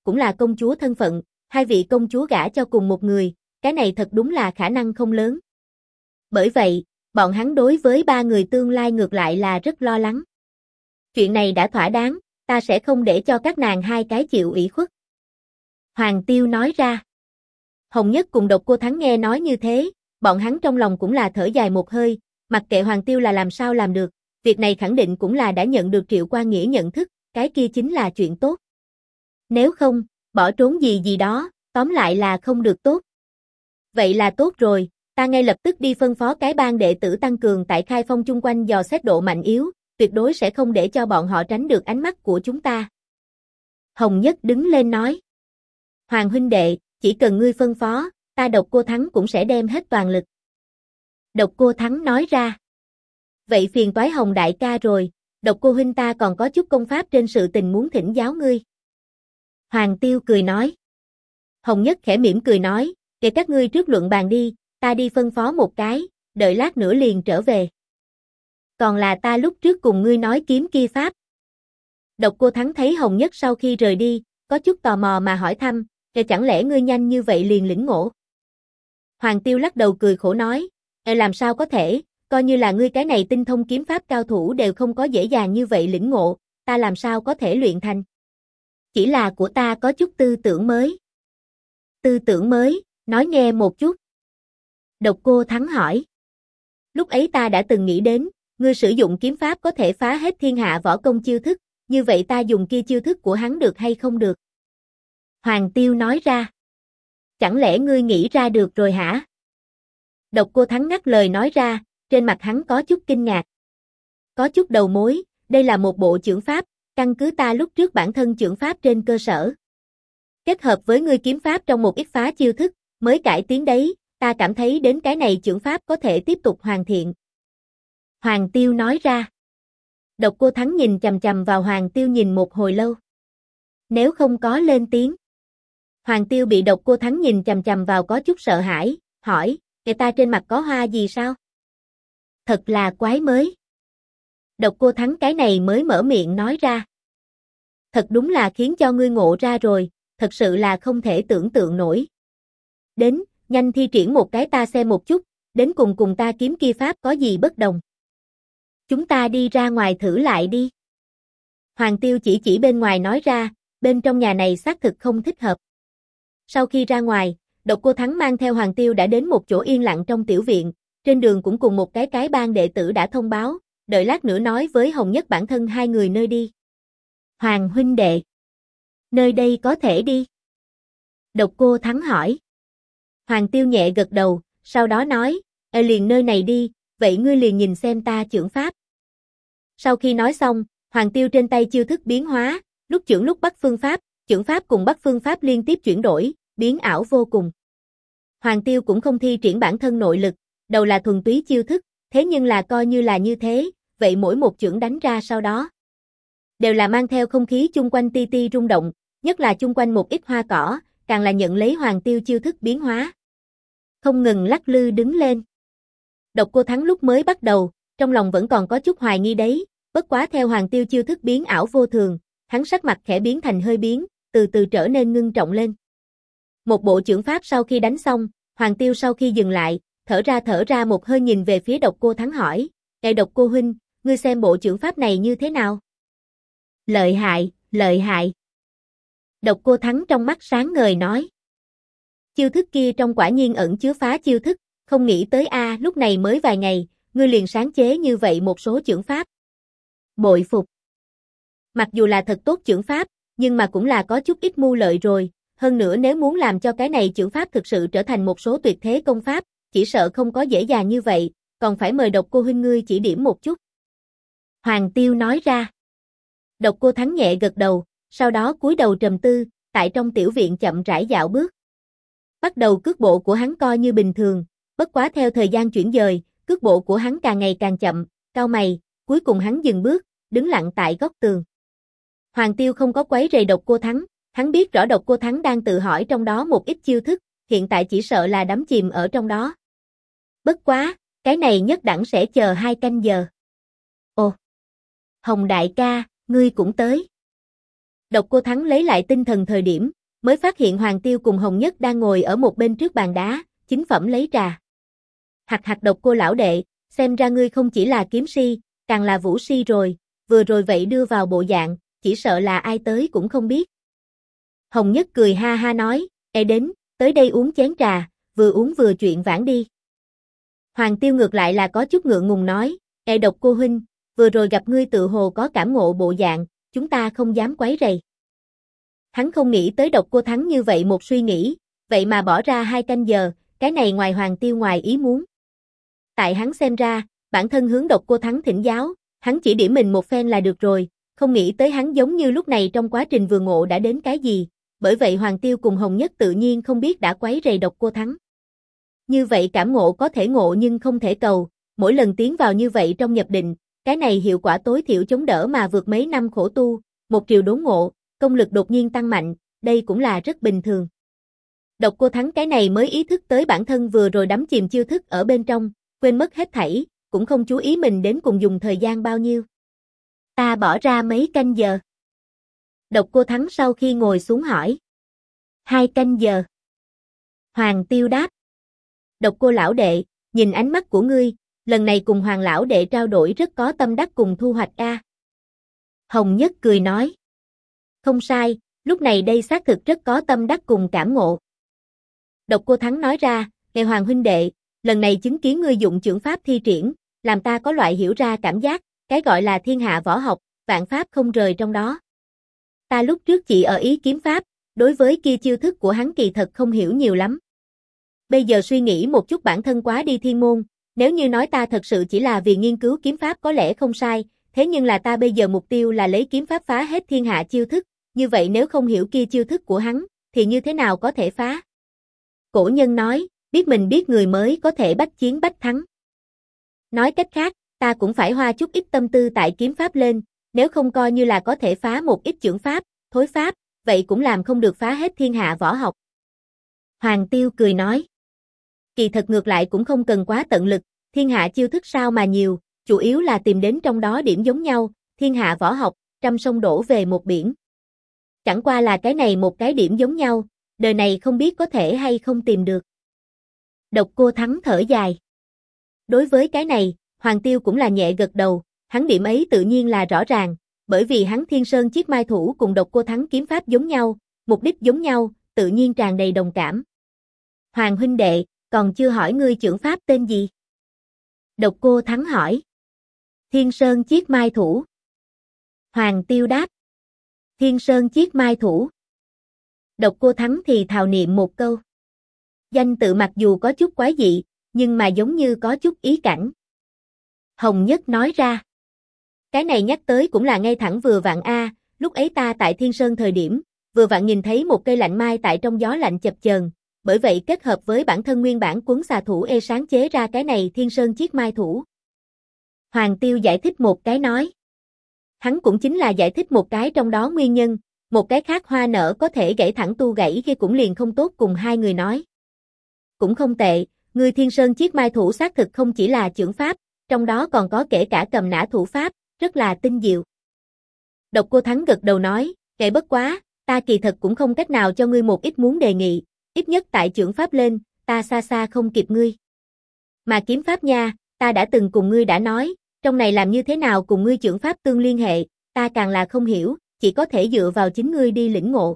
cũng là công chúa thân phận, hai vị công chúa gả cho cùng một người, cái này thật đúng là khả năng không lớn. Bởi vậy, bọn hắn đối với ba người tương lai ngược lại là rất lo lắng. Chuyện này đã thỏa đáng, ta sẽ không để cho các nàng hai cái chịu ủy khuất. Hoàng Tiêu nói ra. Hồng Nhất cùng Độc Cô Thắng nghe nói như thế, bọn hắn trong lòng cũng là thở dài một hơi, mặc kệ Hoàng Tiêu là làm sao làm được, việc này khẳng định cũng là đã nhận được Triệu Quan Nghĩa nhận thức, cái kia chính là chuyện tốt. Nếu không, bỏ trốn gì gì đó, tóm lại là không được tốt. Vậy là tốt rồi, ta ngay lập tức đi phân phó cái bang đệ tử tăng cường tại Khai Phong chung quanh dò xét độ mạnh yếu, tuyệt đối sẽ không để cho bọn họ tránh được ánh mắt của chúng ta. Hồng Nhất đứng lên nói. Hoàng huynh đệ, chỉ cần ngươi phân phó, ta Độc Cô Thắng cũng sẽ đem hết toàn lực. Độc Cô Thắng nói ra. Vậy phiền toái Hồng đại ca rồi, Độc Cô huynh ta còn có chút công pháp trên sự tình muốn thỉnh giáo ngươi. Hoàng Tiêu cười nói. Hồng Nhất khẽ mỉm cười nói, để các ngươi trước luận bàn đi, ta đi phân phó một cái, đợi lát nữa liền trở về. Còn là ta lúc trước cùng ngươi nói kiếm kia pháp. Độc Cô Thắng thấy Hồng Nhất sau khi rời đi, có chút tò mò mà hỏi thăm, chẳng lẽ ngươi nhanh như vậy liền lĩnh ngộ? Hoàng Tiêu lắc đầu cười khổ nói, làm sao có thể, coi như là ngươi cái này tinh thông kiếm pháp cao thủ đều không có dễ dàng như vậy lĩnh ngộ, ta làm sao có thể luyện thành? Chỉ là của ta có chút tư tưởng mới. Tư tưởng mới, nói nghe một chút. Độc Cô Thắng hỏi. Lúc ấy ta đã từng nghĩ đến, ngươi sử dụng kiếm pháp có thể phá hết thiên hạ võ công chiêu thức, như vậy ta dùng kia chiêu thức của hắn được hay không được? Hoàng Tiêu nói ra. Chẳng lẽ ngươi nghĩ ra được rồi hả? Độc Cô Thắng ngắt lời nói ra, trên mặt hắn có chút kinh ngạc. Có chút đầu mối, đây là một bộ chưởng pháp, căn cứ ta lúc trước bản thân chưởng pháp trên cơ sở. Kết hợp với ngươi kiếm pháp trong một ít phá chiêu thức, mới cải tiến đấy, ta cảm thấy đến cái này chưởng pháp có thể tiếp tục hoàn thiện. Hoàng Tiêu nói ra. Độc Cô Thắng nhìn chằm chằm vào Hoàng Tiêu nhìn một hồi lâu. Nếu không có lên tiếng. Hoàng Tiêu bị Độc Cô Thắng nhìn chằm chằm vào có chút sợ hãi, hỏi, người ta trên mặt có hoa gì sao? Thật là quái mới. Độc Cô Thắng cái này mới mở miệng nói ra. Thật đúng là khiến cho ngươi ngộ ra rồi, thật sự là không thể tưởng tượng nổi. Đến, nhanh thi triển một cái ta xem một chút, đến cùng ta kiếm kia pháp có gì bất đồng. Chúng ta đi ra ngoài thử lại đi. Hoàng Tiêu chỉ bên ngoài nói ra, bên trong nhà này xác thực không thích hợp. Sau khi ra ngoài, Độc Cô Thắng mang theo Hoàng Tiêu đã đến một chỗ yên lặng trong tiểu viện, trên đường cũng cùng một cái bang đệ tử đã thông báo, đợi lát nữa nói với Hồng Nhất bản thân hai người nơi đi. Hoàng huynh đệ, nơi đây có thể đi. Độc Cô Thắng hỏi. Hoàng Tiêu nhẹ gật đầu, sau đó nói, liền nơi này đi, vậy ngươi liền nhìn xem ta chưởng pháp. Sau khi nói xong, Hoàng Tiêu trên tay chiêu thức biến hóa, lúc chưởng lúc bắt phương pháp, chưởng pháp cùng bắt phương pháp liên tiếp chuyển đổi, biến ảo vô cùng. Hoàng Tiêu cũng không thi triển bản thân nội lực, đầu là thuần túy chiêu thức, thế nhưng là coi như là như thế, vậy mỗi một chưởng đánh ra sau đó đều là mang theo không khí chung quanh ti ti rung động, nhất là chung quanh một ít hoa cỏ, càng là nhận lấy Hoàng Tiêu chiêu thức biến hóa. Không ngừng lắc lư đứng lên. Độc Cô Thắng lúc mới bắt đầu, trong lòng vẫn còn có chút hoài nghi đấy, bất quá theo Hoàng Tiêu chiêu thức biến ảo vô thường, hắn sắc mặt khẽ biến thành hơi biến, từ từ trở nên ngưng trọng lên. Một bộ chưởng pháp sau khi đánh xong, Hoàng Tiêu sau khi dừng lại, thở ra một hơi nhìn về phía Độc Cô Thắng hỏi, Độc Cô huynh, ngươi xem bộ chưởng pháp này như thế nào? Lợi hại, lợi hại. Độc Cô Thắng trong mắt sáng ngời nói. Chiêu thức kia trong quả nhiên ẩn chứa phá chiêu thức, không nghĩ tới lúc này mới vài ngày, ngươi liền sáng chế như vậy một số chưởng pháp. Bội phục. Mặc dù là thật tốt chưởng pháp, nhưng mà cũng là có chút ít mưu lợi rồi, hơn nữa nếu muốn làm cho cái này chưởng pháp thực sự trở thành một số tuyệt thế công pháp, chỉ sợ không có dễ dàng như vậy, còn phải mời Độc Cô huynh ngươi chỉ điểm một chút. Hoàng Tiêu nói ra. Độc Cô Thắng nhẹ gật đầu, sau đó cúi đầu trầm tư, tại trong tiểu viện chậm rãi dạo bước. Bắt đầu cước bộ của hắn coi như bình thường, bất quá theo thời gian chuyển dời, cước bộ của hắn càng ngày càng chậm, cau mày, cuối cùng hắn dừng bước, đứng lặng tại góc tường. Hoàng Tiêu không có quấy rầy Độc Cô Thắng, hắn biết rõ Độc Cô Thắng đang tự hỏi trong đó một ít chiêu thức, hiện tại chỉ sợ là đắm chìm ở trong đó. Bất quá, cái này nhất đẳng sẽ chờ 2 canh giờ. Ồ, Hồng đại ca, ngươi cũng tới. Độc Cô Thắng lấy lại tinh thần thời điểm, mới phát hiện Hoàng Tiêu cùng Hồng Nhất đang ngồi ở một bên trước bàn đá, chính phẩm lấy trà. Hặc hặc Độc Cô lão đệ, xem ra ngươi không chỉ là kiếm si, càng là vũ si rồi, vừa rồi vậy đưa vào bộ dạng, chỉ sợ là ai tới cũng không biết. Hồng Nhất cười ha ha nói, đến, tới đây uống chén trà, vừa uống vừa chuyện vãn đi. Hoàng Tiêu ngược lại là có chút ngượng ngùng nói, Độc Cô huynh, vừa rồi gặp ngươi tự hồ có cảm ngộ bộ dạng, chúng ta không dám quấy rầy. Hắn không nghĩ tới Độc Cô Thắng như vậy một suy nghĩ, vậy mà bỏ ra 2 canh giờ, cái này ngoài Hoàng Tiêu ngoài ý muốn. Tại hắn xem ra, bản thân hướng Độc Cô Thắng thỉnh giáo, hắn chỉ điểm mình một phen là được rồi, không nghĩ tới hắn giống như lúc này trong quá trình vừa ngộ đã đến cái gì, bởi vậy Hoàng Tiêu cùng Hồng Nhất tự nhiên không biết đã quấy rầy Độc Cô Thắng. Như vậy cảm ngộ có thể ngộ nhưng không thể cầu, mỗi lần tiến vào như vậy trong nhập định, cái này hiệu quả tối thiểu chống đỡ mà vượt mấy năm khổ tu, một triều đốn ngộ, công lực đột nhiên tăng mạnh, đây cũng là rất bình thường. Độc Cô Thắng cái này mới ý thức tới bản thân vừa rồi đắm chìm chiêu thức ở bên trong, quên mất hết thảy, cũng không chú ý mình đến cùng dùng thời gian bao nhiêu. Ta bỏ ra mấy canh giờ. Độc Cô Thắng sau khi ngồi xuống hỏi. 2 canh giờ. Hoàng Tiêu đáp. Độc Cô lão đệ, nhìn ánh mắt của ngươi, lần này cùng Hoàng lão đệ trao đổi rất có tâm đắc cùng thu hoạch a. Hồng Nhất cười nói. Không sai, lúc này đây xác thực rất có tâm đắc cùng cảm ngộ. Độc Cô Thắng nói ra, nghe Hoàng huynh đệ, lần này chứng kiến ngươi dụng chưởng pháp thi triển, làm ta có loại hiểu ra cảm giác, cái gọi là thiên hạ võ học, vạn pháp không rời trong đó. Ta lúc trước chỉ ở ý kiếm pháp, đối với kia chiêu thức của hắn kỳ thật không hiểu nhiều lắm. Bây giờ suy nghĩ một chút bản thân quá đi thiên môn, nếu như nói ta thật sự chỉ là vì nghiên cứu kiếm pháp có lẽ không sai, thế nhưng là ta bây giờ mục tiêu là lấy kiếm pháp phá hết thiên hạ chiêu thức, như vậy nếu không hiểu kia chiêu thức của hắn, thì như thế nào có thể phá? Cổ nhân nói, biết mình biết người mới có thể bách chiến bách thắng. Nói cách khác, ta cũng phải hoa chút ít tâm tư tại kiếm pháp lên, nếu không coi như là có thể phá một ít chưởng pháp, thối pháp, vậy cũng làm không được phá hết thiên hạ võ học. Hoàng Tiêu cười nói. Kỳ thật ngược lại cũng không cần quá tận lực, thiên hạ chiêu thức sao mà nhiều, chủ yếu là tìm đến trong đó điểm giống nhau, thiên hạ võ học, trăm sông đổ về một biển. Chẳng qua là cái này một cái điểm giống nhau, đời này không biết có thể hay không tìm được. Độc Cô Thắng thở dài. Đối với cái này, Hoàng Tiêu cũng là nhẹ gật đầu, hắn điểm ấy tự nhiên là rõ ràng, bởi vì hắn Thiên Sơn Chiết Mai Thủ cùng Độc Cô Thắng kiếm pháp giống nhau, mục đích giống nhau, tự nhiên tràn đầy đồng cảm. Hoàng huynh đệ, còn chưa hỏi ngươi chưởng pháp tên gì? Độc Cô Thắng hỏi. Thiên Sơn Chiết Mai Thủ. Hoàng Tiêu đáp. Thiên Sơn Chiết Mai Thủ. Độc Cô Thắng thì thào niệm một câu. Danh tự mặc dù có chút quái dị, nhưng mà giống như có chút ý cảnh. Hồng Nhất nói ra. Cái này nhắc tới cũng là ngay thẳng vừa vặn a, lúc ấy ta tại Thiên Sơn thời điểm, vừa vặn nhìn thấy một cây lạnh mai tại trong gió lạnh chập chờn, bởi vậy kết hợp với bản thân nguyên bản cuốn xà thủ sáng chế ra cái này Thiên Sơn Chiết Mai Thủ. Hoàng Tiêu giải thích một cái nói. Hắn cũng chính là giải thích một cái trong đó nguyên nhân, một cái khác hoa nở có thể gãy thẳng tu gãy kia cũng liền không tốt cùng hai người nói. Cũng không tệ, người Thiên Sơn Chiết Mai Thủ xác thực không chỉ là chưởng pháp, trong đó còn có kể cả cầm nã thủ pháp, rất là tinh diệu. Độc Cô Thắng gật đầu nói, kệ bất quá, ta kỳ thật cũng không cách nào cho ngươi một ít muốn đề nghị, ít nhất tại chưởng pháp lên, ta xa xa không kịp ngươi. Mà kiếm pháp nha, ta đã từng cùng ngươi đã nói, trong này làm như thế nào cùng ngươi chưởng pháp tương liên hệ, ta càng là không hiểu, chỉ có thể dựa vào chính ngươi đi lĩnh ngộ.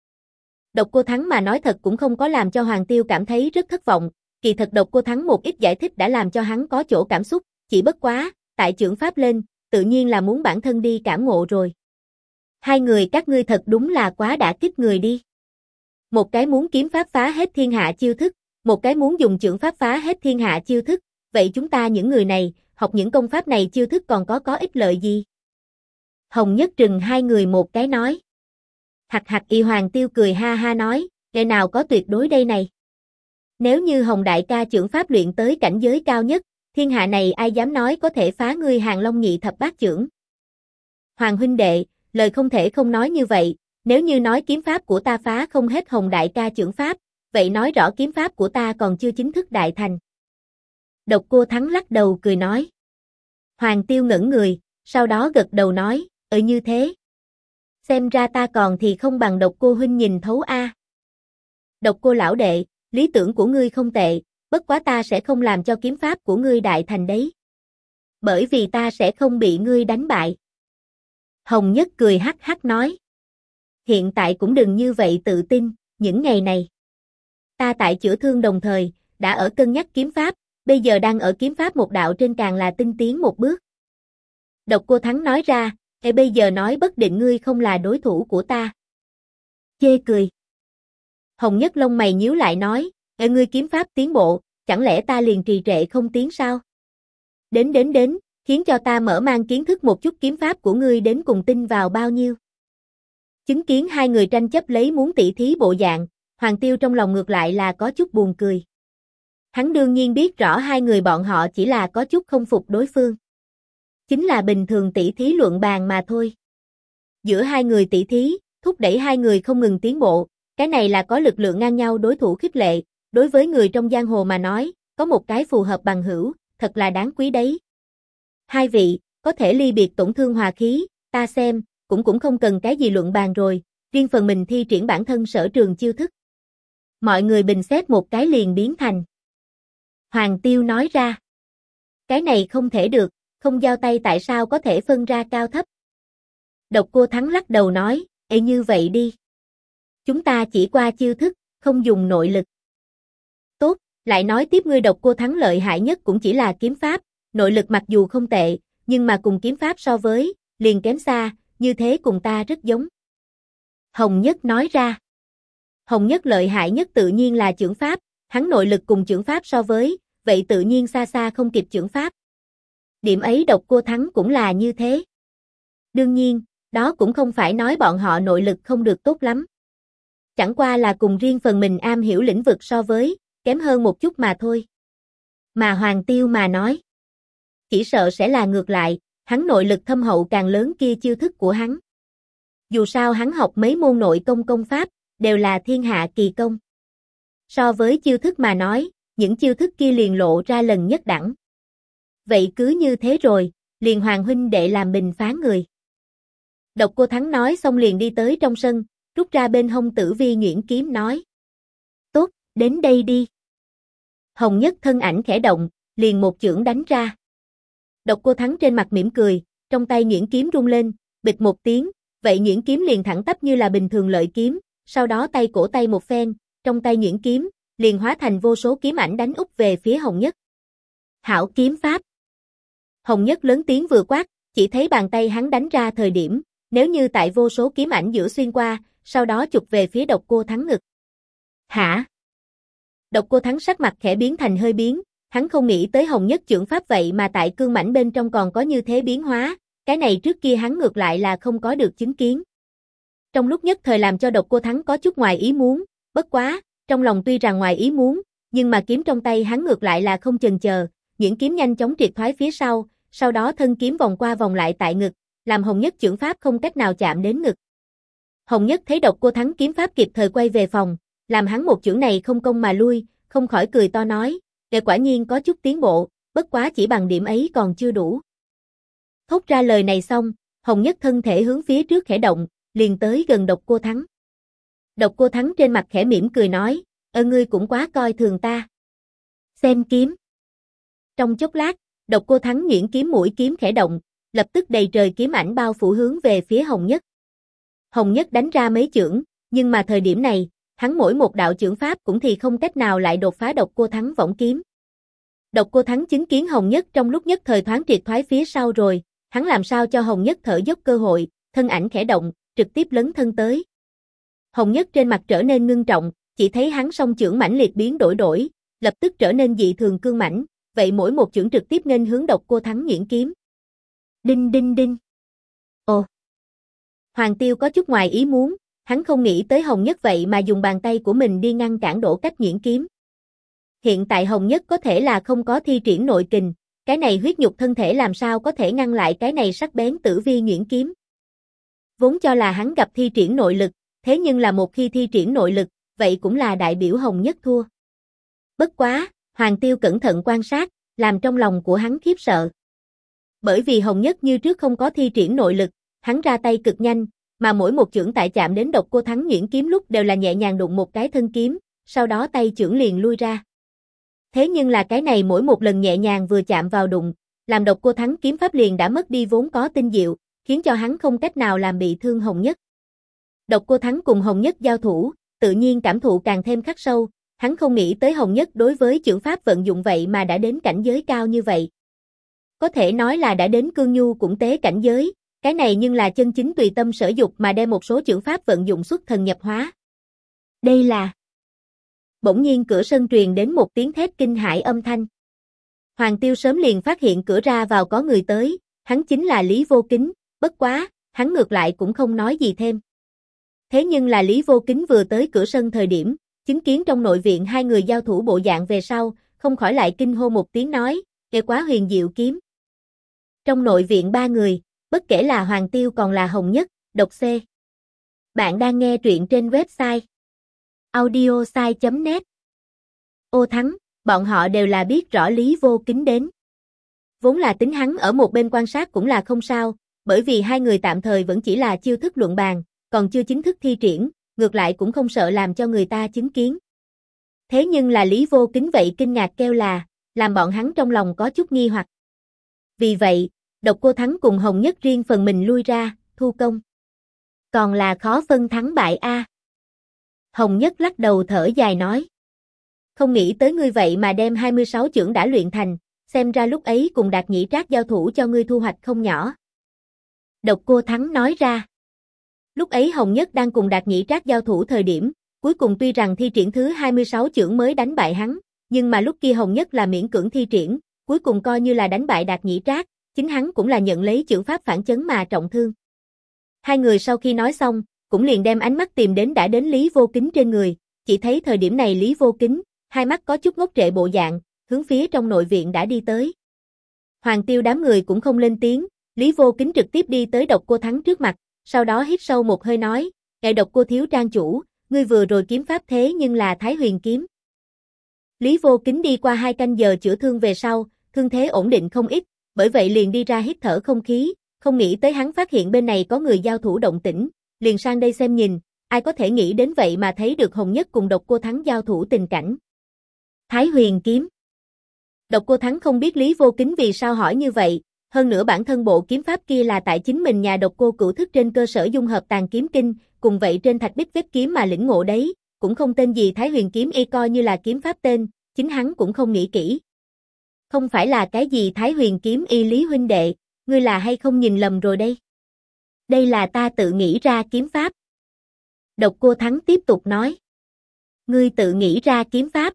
Độc Cô Thắng mà nói thật cũng không có làm cho Hoàng Tiêu cảm thấy rất thất vọng, kỳ thật Độc Cô Thắng một ít giải thích đã làm cho hắn có chỗ cảm xúc, chỉ bất quá, tại chưởng pháp lên, tự nhiên là muốn bản thân đi cảm ngộ rồi. Hai người các ngươi thật đúng là quá đã kích người đi. Một cái muốn kiếm pháp phá hết thiên hạ chiêu thức, một cái muốn dùng chưởng pháp phá hết thiên hạ chiêu thức, vậy chúng ta những người này, học những công pháp này chiêu thức còn có ích lợi gì? Hồng Nhất trừng hai người một cái nói. Hặc hặc y Hoàng Tiêu cười ha ha nói, ngày nào có tuyệt đối đây này. Nếu như Hồng đại ca chưởng pháp luyện tới cảnh giới cao nhất, thiên hạ này ai dám nói có thể phá ngươi Hàng Long nhị thập bát chưởng. Hoàng huynh đệ, lời không thể không nói như vậy, nếu như nói kiếm pháp của ta phá không hết Hồng đại ca chưởng pháp, vậy nói rõ kiếm pháp của ta còn chưa chính thức đại thành. Độc Cô Thắng lắc đầu cười nói. Hoàng Tiêu ngẩn người, sau đó gật đầu nói, như thế. Xem ra ta còn thì không bằng Độc Cô huynh nhìn thấu a. Độc Cô lão đệ, lý tưởng của ngươi không tệ, bất quá ta sẽ không làm cho kiếm pháp của ngươi đại thành đấy. Bởi vì ta sẽ không bị ngươi đánh bại. Hồng Nhất cười hắc hắc nói. Hiện tại cũng đừng như vậy tự tin, những ngày này. Ta tại chữa thương đồng thời, đã ở cân nhắc kiếm pháp, bây giờ đang ở kiếm pháp một đạo trên càng là tinh tiến một bước. Độc Cô Thắng nói ra, bây giờ nói bất định ngươi không là đối thủ của ta. Chê cười. Hồng Nhất lông mày nhíu lại nói, ngươi kiếm pháp tiến bộ, chẳng lẽ ta liền trì trệ không tiến sao? Đến, khiến cho ta mở mang kiến thức một chút kiếm pháp của ngươi đến cùng tin vào bao nhiêu. Chứng kiến hai người tranh chấp lấy muốn tỉ thí bộ dạng, Hoàng Tiêu trong lòng ngược lại là có chút buồn cười. Hắn đương nhiên biết rõ hai người bọn họ chỉ là có chút không phục đối phương. Chính là bình thường tỉ thí luận bàn mà thôi. Giữa hai người tỉ thí, thúc đẩy hai người không ngừng tiến bộ, cái này là có lực lượng ngang nhau đối thủ khích lệ, đối với người trong giang hồ mà nói, có một cái phù hợp bằng hữu, thật là đáng quý đấy. Hai vị, có thể ly biệt tổn thương hòa khí, ta xem, cũng không cần cái gì luận bàn rồi, riêng phần mình thi triển bản thân sở trường chiêu thức. Mọi người bình xét một cái liền biến thành. Hoàng Tiêu nói ra. Cái này không thể được, không giao tay tại sao có thể phân ra cao thấp. Độc Cô Thắng lắc đầu nói, như vậy đi. Chúng ta chỉ qua chiêu thức, không dùng nội lực. Tốt, lại nói tiếp ngươi Độc Cô Thắng lợi hại nhất cũng chỉ là kiếm pháp, nội lực mặc dù không tệ, nhưng mà cùng kiếm pháp so với, liền kém xa, như thế cùng ta rất giống. Hồng Nhất nói ra. Hồng Nhất lợi hại nhất tự nhiên là chưởng pháp, hắn nội lực cùng chưởng pháp so với, vậy tự nhiên xa xa không kịp chưởng pháp. Điểm ấy Độc Cô Thắng cũng là như thế. Đương nhiên, đó cũng không phải nói bọn họ nội lực không được tốt lắm. Chẳng qua là cùng riêng phần mình am hiểu lĩnh vực so với, kém hơn một chút mà thôi. Mà Hoàng Tiêu mà nói. Chỉ sợ sẽ là ngược lại, hắn nội lực thâm hậu càng lớn kia chiêu thức của hắn. Dù sao hắn học mấy môn nội công pháp, đều là thiên hạ kỳ công. So với chiêu thức mà nói, những chiêu thức kia liền lộ ra lần nhất đẳng. Vậy cứ như thế rồi, liền Hoàng huynh đệ làm bình phán người. Độc Cô Thắng nói xong liền đi tới trong sân, rút ra bên hông Tử Vi nhuyễn kiếm nói. Tốt, đến đây đi. Hồng Nhất thân ảnh khẽ động, liền một chưởng đánh ra. Độc Cô Thắng trên mặt mỉm cười, trong tay nhuyễn kiếm rung lên, bịch một tiếng, vậy nhuyễn kiếm liền thẳng tắp như là bình thường lợi kiếm, sau đó tay cổ tay một phen, trong tay nhuyễn kiếm, liền hóa thành vô số kiếm ảnh đánh úp về phía Hồng Nhất. Hảo kiếm pháp. Hồng Nhất lớn tiếng vừa quát, chỉ thấy bàn tay hắn đánh ra thời điểm, nếu như tại vô số kiếm ảnh giữa xuyên qua, sau đó chụp về phía Độc Cô Thắng ngực. Hả? Độc Cô Thắng sắc mặt khẽ biến thành hơi biến, hắn không nghĩ tới Hồng Nhất chưởng pháp vậy mà tại cương mảnh bên trong còn có như thế biến hóa, cái này trước kia hắn ngược lại là không có được chứng kiến. Trong lúc nhất thời làm cho Độc Cô Thắng có chút ngoài ý muốn, bất quá, trong lòng tuy rằng ngoài ý muốn, nhưng mà kiếm trong tay hắn ngược lại là không chần chờ, những kiếm nhanh chóng triệt thoái phía sau đó thân kiếm vòng qua vòng lại tại ngực, làm Hồng Nhất chưởng pháp không cách nào chạm đến ngực. Hồng Nhất thấy Độc Cô Thắng kiếm pháp kịp thời quay về phòng, làm hắn một chưởng này không công mà lui, không khỏi cười to nói, "Đệ quả nhiên có chút tiến bộ, bất quá chỉ bằng điểm ấy còn chưa đủ." Thốt ra lời này xong, Hồng Nhất thân thể hướng phía trước khẽ động, liền tới gần Độc Cô Thắng. Độc Cô Thắng trên mặt khẽ mỉm cười nói, ngươi cũng quá coi thường ta. Xem kiếm. Trong chốc lát, Độc Cô Thắng nhuyễn kiếm mũi kiếm khẽ động, lập tức đầy trời kiếm ảnh bao phủ hướng về phía Hồng Nhất. Hồng Nhất đánh ra mấy chưởng, nhưng mà thời điểm này, hắn mỗi một đạo chưởng pháp cũng thì không cách nào lại đột phá Độc Cô Thắng võng kiếm. Độc Cô Thắng chứng kiến Hồng Nhất trong lúc nhất thời thoáng triệt thoái phía sau rồi, hắn làm sao cho Hồng Nhất thở dốc cơ hội, thân ảnh khẽ động, trực tiếp lấn thân tới. Hồng Nhất trên mặt trở nên ngưng trọng, chỉ thấy hắn song chưởng mãnh liệt biến đổi, lập tức trở nên dị thường cương mãnh, vậy mỗi một chưởng trực tiếp nghênh hướng Độc Cô Thắng nhuyễn kiếm. Đinh đinh đinh. Ồ. Hoàng Tiêu có chút ngoài ý muốn, hắn không nghĩ tới Hồng Nhất vậy mà dùng bàn tay của mình đi ngăn cản đổ cách nhuyễn kiếm. Hiện tại Hồng Nhất có thể là không có thi triển nội kình, cái này huyết nhục thân thể làm sao có thể ngăn lại cái này sắc bén Tử Vi nhuyễn kiếm. Vốn cho là hắn gặp thi triển nội lực, thế nhưng là một khi thi triển nội lực, vậy cũng là đại biểu Hồng Nhất thua. Bất quá, Hoàng Tiêu cẩn thận quan sát, làm trong lòng của hắn khiếp sợ. Bởi vì Hồng Nhất như trước không có thi triển nội lực, hắn ra tay cực nhanh, mà mỗi một chưởng tại chạm đến Độc Cô Thắng nhuyễn kiếm lúc đều là nhẹ nhàng đụng một cái thân kiếm, sau đó tay chưởng liền lui ra. Thế nhưng là cái này mỗi một lần nhẹ nhàng vừa chạm vào đụng, làm Độc Cô Thắng kiếm pháp liền đã mất đi vốn có tinh diệu, khiến cho hắn không cách nào làm bị thương Hồng Nhất. Độc Cô Thắng cùng Hồng Nhất giao thủ, tự nhiên cảm thụ càng thêm khắc sâu, hắn không nghĩ tới Hồng Nhất đối với chưởng pháp vận dụng vậy mà đã đến cảnh giới cao như vậy. Có thể nói là đã đến cương nhu cũng tế cảnh giới, cái này nhưng là chân chính tùy tâm sở dục mà đem một số chưởng pháp vận dụng xuất thần nhập hóa. Đây là... Bỗng nhiên cửa sân truyền đến một tiếng thét kinh hãi âm thanh. Hoàng Tiêu sớm liền phát hiện cửa ra vào có người tới, hắn chính là Lý Vô Kính, bất quá, hắn ngược lại cũng không nói gì thêm. Thế nhưng là Lý Vô Kính vừa tới cửa sân thời điểm, chứng kiến trong nội viện hai người giao thủ bộ dạng về sau, không khỏi lại kinh hô một tiếng nói, nghe quá huyền diệu kiếm. Trong nội viện ba người, bất kể là Hoàng Tiêu còn là Hồng Nhất, độc C. Bạn đang nghe truyện trên website audiosai.net. Ô Thắng, bọn họ đều là biết rõ Lý Vô Kính đến. Vốn là tính hắn ở một bên quan sát cũng là không sao, bởi vì hai người tạm thời vẫn chỉ là chiêu thức luận bàn, còn chưa chính thức thi triển, ngược lại cũng không sợ làm cho người ta chứng kiến. Thế nhưng là Lý Vô Kính vậy kinh ngạc kêu là, làm bọn hắn trong lòng có chút nghi hoặc. Vì vậy, Độc Cô Thắng cùng Hồng Nhất riêng phần mình lui ra, thu công. Còn là khó phân thắng bại a. Hồng Nhất lắc đầu thở dài nói. Không nghĩ tới ngươi vậy mà đem 26 chưởng đã luyện thành, xem ra lúc ấy cùng Đạt Nhĩ Trác giao thủ cho ngươi thu hoạch không nhỏ. Độc Cô Thắng nói ra. Lúc ấy Hồng Nhất đang cùng Đạt Nhĩ Trác giao thủ thời điểm, cuối cùng tuy rằng thi triển thứ 26 chưởng mới đánh bại hắn, nhưng mà lúc kia Hồng Nhất là miễn cưỡng thi triển, cuối cùng coi như là đánh bại Đạt Nhĩ Trác, chính hắn cũng là nhận lấy chưởng pháp phản chấn mà trọng thương. Hai người sau khi nói xong, cũng liền đem ánh mắt tìm đến đã đến Lý Vô Kính trên người, chỉ thấy thời điểm này Lý Vô Kính, hai mắt có chút ngốc trệ bộ dạng, hướng phía trong nội viện đã đi tới. Hoàng Tiêu đám người cũng không lên tiếng, Lý Vô Kính trực tiếp đi tới Độc Cô Thắng trước mặt, sau đó hít sâu một hơi nói, ngài Độc Cô thiếu trang chủ, ngươi vừa rồi kiếm pháp thế nhưng là Thái Huyền kiếm. Lý Vô Kính đi qua 2 canh giờ chữa thương về sau, thương thế ổn định không ít, bởi vậy liền đi ra hít thở không khí, không nghĩ tới hắn phát hiện bên này có người giao thủ động tĩnh, liền sang đây xem nhìn, ai có thể nghĩ đến vậy mà thấy được Hồng Nhất cùng Độc Cô Thắng giao thủ tình cảnh. Thái Huyền kiếm. Độc Cô Thắng không biết Lý Vô Kính vì sao hỏi như vậy, hơn nữa bản thân bộ kiếm pháp kia là tại chính mình nhà Độc Cô Cửu Thức trên cơ sở dung hợp Tàn Kiếm Kinh, cùng vậy trên thạch bích vết kiếm mà lĩnh ngộ đấy, cũng không tên gì Thái Huyền kiếm y coi như là kiếm pháp tên, chính hắn cũng không nghĩ kỹ. Không phải là cái gì Thái Huyền kiếm y Lý huynh đệ, ngươi là hay không nhìn lầm rồi đây? Đây là ta tự nghĩ ra kiếm pháp. Độc Cô Thắng tiếp tục nói. Ngươi tự nghĩ ra kiếm pháp.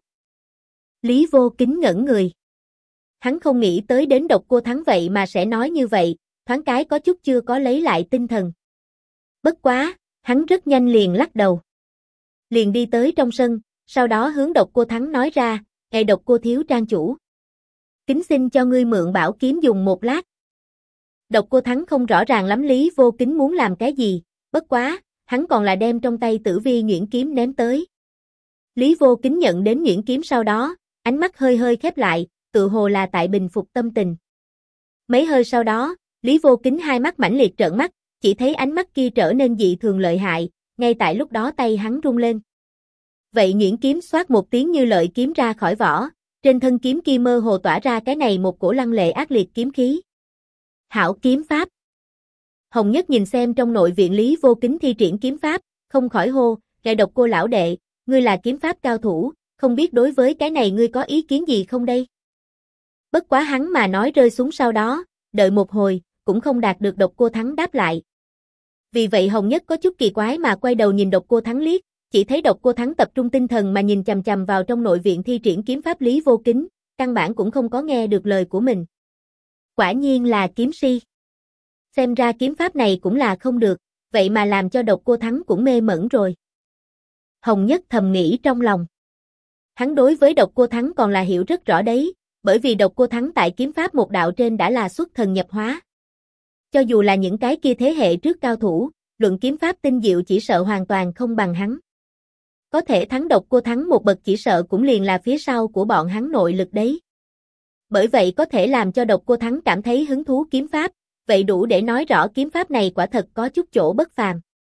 Lý Vô Kính ngẩn người. Hắn không nghĩ tới đến Độc Cô Thắng vậy mà sẽ nói như vậy, thoáng cái có chút chưa có lấy lại tinh thần. Bất quá, hắn rất nhanh liền lắc đầu. Liền đi tới trong sân, sau đó hướng Độc Cô Thắng nói ra, ngài Độc Cô thiếu trang chủ. Kính xin cho ngươi mượn bảo kiếm dùng một lát. Độc Cô Thắng không rõ ràng lắm Lý Vô Kính muốn làm cái gì, bất quá, hắn còn là đem trong tay Tử Vi nhuyễn kiếm ném tới. Lý Vô Kính nhận đến nhuyễn kiếm sau đó, ánh mắt hơi hơi khép lại, tự hồ là tại bình phục tâm tình. Mấy hơi sau đó, Lý Vô Kính hai mắt mãnh liệt trợn mắt, chỉ thấy ánh mắt kia trở nên dị thường lợi hại, ngay tại lúc đó tay hắn rung lên. Vậy nhuyễn kiếm xoát một tiếng như lợi kiếm ra khỏi vỏ, trên thân kiếm kia mơ hồ tỏa ra cái này một cổ lăng lệ ác liệt kiếm khí. Hảo kiếm pháp. Hồng Nhất nhìn xem trong nội viện Lý Vô Kính thi triển kiếm pháp, không khỏi hô, ngài Độc Cô lão đệ, ngươi là kiếm pháp cao thủ, không biết đối với cái này ngươi có ý kiến gì không đây? Bất quá hắn mà nói rơi xuống sau đó, đợi một hồi, cũng không đạt được Độc Cô Thắng đáp lại. Vì vậy Hồng Nhất có chút kỳ quái mà quay đầu nhìn Độc Cô Thắng liếc, chỉ thấy Độc Cô Thắng tập trung tinh thần mà nhìn chằm chằm vào trong nội viện thi triển kiếm pháp Lý Vô Kính, căn bản cũng không có nghe được lời của mình. Quả nhiên là kiếm si. Xem ra kiếm pháp này cũng là không được, vậy mà làm cho Độc Cô Thắng cũng mê mẩn rồi. Hồng Nhất thầm nghĩ trong lòng. Hắn đối với Độc Cô Thắng còn là hiểu rất rõ đấy, bởi vì Độc Cô Thắng tại kiếm pháp một đạo trên đã là xuất thần nhập hóa. Cho dù là những cái kia thế hệ trước cao thủ, luận kiếm pháp tinh diệu chỉ sợ hoàn toàn không bằng hắn. Có thể thắng Độc Cô Thắng một bậc chỉ sợ cũng liền là phía sau của bọn hắn nội lực đấy. Bởi vậy có thể làm cho Độc Cô Thắng cảm thấy hứng thú kiếm pháp, vậy đủ để nói rõ kiếm pháp này quả thật có chút chỗ bất phàm.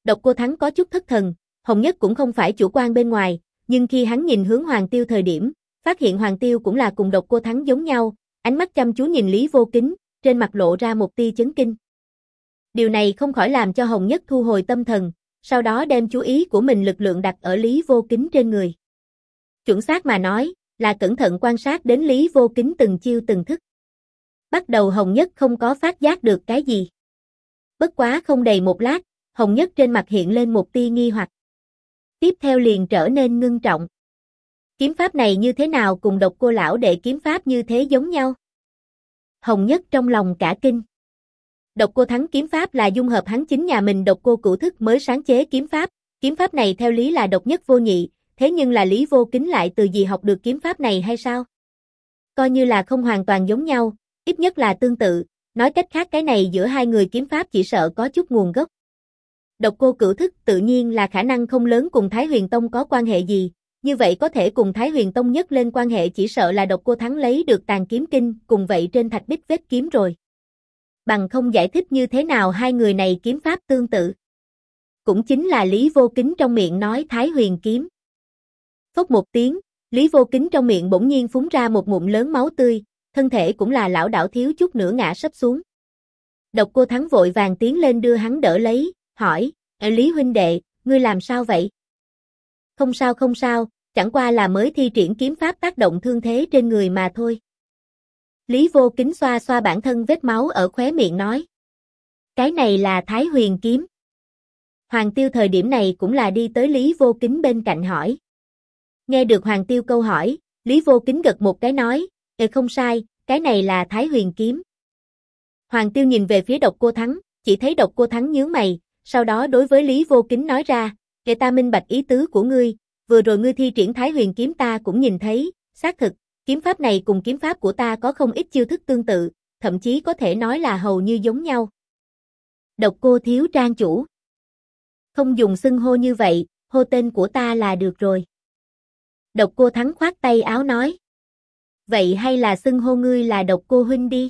Độc Cô Thắng có chút thất thần, Hồng Nhất cũng không phải chủ quan bên ngoài, nhưng khi hắn nhìn hướng Hoàng Tiêu thời điểm, phát hiện Hoàng Tiêu cũng là cùng Độc Cô Thắng giống nhau, ánh mắt chăm chú nhìn Lý Vô Kính, trên mặt lộ ra một tia chấn kinh. Điều này không khỏi làm cho Hồng Nhất thu hồi tâm thần, sau đó đem chú ý của mình lực lượng đặt ở Lý Vô Kính trên người. Chuẩn xác mà nói, là cẩn thận quan sát đến Lý Vô Kính từng chiêu từng thức. Bắt đầu Hồng Nhất không có phát giác được cái gì. Bất quá không đầy một lát, Hồng Nhất trên mặt hiện lên một tia nghi hoặc. Tiếp theo liền trở nên ngưng trọng. Kiếm pháp này như thế nào cùng Độc Cô lão đệ kiếm pháp như thế giống nhau? Hồng Nhất trong lòng cả kinh. Độc Cô Thắng kiếm pháp là dung hợp hắn chính nhà mình Độc Cô Cửu Thức mới sáng chế kiếm pháp này theo lý là độc nhất vô nhị, thế nhưng là Lý Vô Kính lại từ gì học được kiếm pháp này hay sao? Coi như là không hoàn toàn giống nhau, ít nhất là tương tự, nói cách khác cái này giữa hai người kiếm pháp chỉ sợ có chút nguồn gốc. Độc Cô Cửu Thức tự nhiên là khả năng không lớn cùng Thái Huyền Tông có quan hệ gì, như vậy có thể cùng Thái Huyền Tông nhất lên quan hệ chỉ sợ là Độc Cô Thắng lấy được Tàn Kiếm Kinh, cùng vậy trên thạch bích vết kiếm rồi. Bằng không giải thích như thế nào hai người này kiếm pháp tương tự. Cũng chính là Lý Vô Kính trong miệng nói Thái Huyền kiếm. Phốc một tiếng, Lý Vô Kính trong miệng bỗng nhiên phúng ra một ngụm lớn máu tươi, thân thể cũng là lảo đảo thiếu chút nữa ngã sấp xuống. Độc Cô Thắng vội vàng tiến lên đưa hắn đỡ lấy, hỏi, Lý huynh đệ, ngươi làm sao vậy? Không sao, chẳng qua là mới thi triển kiếm pháp tác động thương thế trên người mà thôi. Lý Vô Kính xoa xoa bản thân vết máu ở khóe miệng nói. Cái này là Thái Huyền kiếm. Hoàng Tiêu thời điểm này cũng là đi tới Lý Vô Kính bên cạnh hỏi. Nghe được Hoàng Tiêu câu hỏi, Lý Vô Kính gật một cái nói, không sai, cái này là Thái Huyền kiếm. Hoàng Tiêu nhìn về phía Độc Cô Thắng, chỉ thấy Độc Cô Thắng nhướng mày, sau đó đối với Lý Vô Kính nói ra, ta minh bạch ý tứ của ngươi, vừa rồi ngươi thi triển Thái Huyền kiếm ta cũng nhìn thấy, xác thực, kiếm pháp này cùng kiếm pháp của ta có không ít chiêu thức tương tự, thậm chí có thể nói là hầu như giống nhau. Độc Cô thiếu trang chủ. Không dùng xưng hô như vậy, hô tên của ta là được rồi. Độc Cô Thắng khoát tay áo nói. Vậy hay là xưng hô ngươi là Độc Cô huynh đi.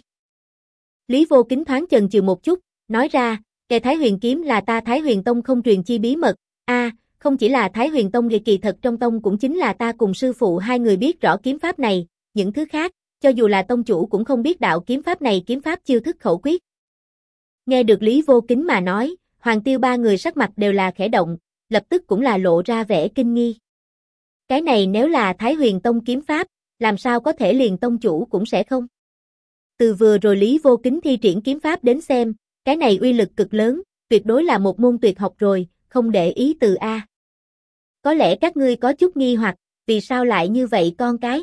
Lý Vô Kính thoáng chần chừ một chút, nói ra, cái Thái Huyền kiếm là ta Thái Huyền Tông không truyền chi bí mật, không chỉ là Thái Huyền Tông kỳ thật trong tông cũng chính là ta cùng sư phụ hai người biết rõ kiếm pháp này, những thứ khác, cho dù là tông chủ cũng không biết đạo kiếm pháp này kiếm pháp chiêu thức khẩu quyết. Nghe được Lý Vô Kính mà nói, Hoàng Tiêu ba người sắc mặt đều là khẽ động, lập tức cũng là lộ ra vẻ kinh nghi. Cái này nếu là Thái Huyền Tông kiếm pháp, làm sao có thể liền tông chủ cũng sẽ không? Từ vừa rồi Lý Vô Kính thi triển kiếm pháp đến xem, cái này uy lực cực lớn, tuyệt đối là một môn tuyệt học rồi, không để ý từ A. Có lẽ các ngươi có chút nghi hoặc, vì sao lại như vậy con cái?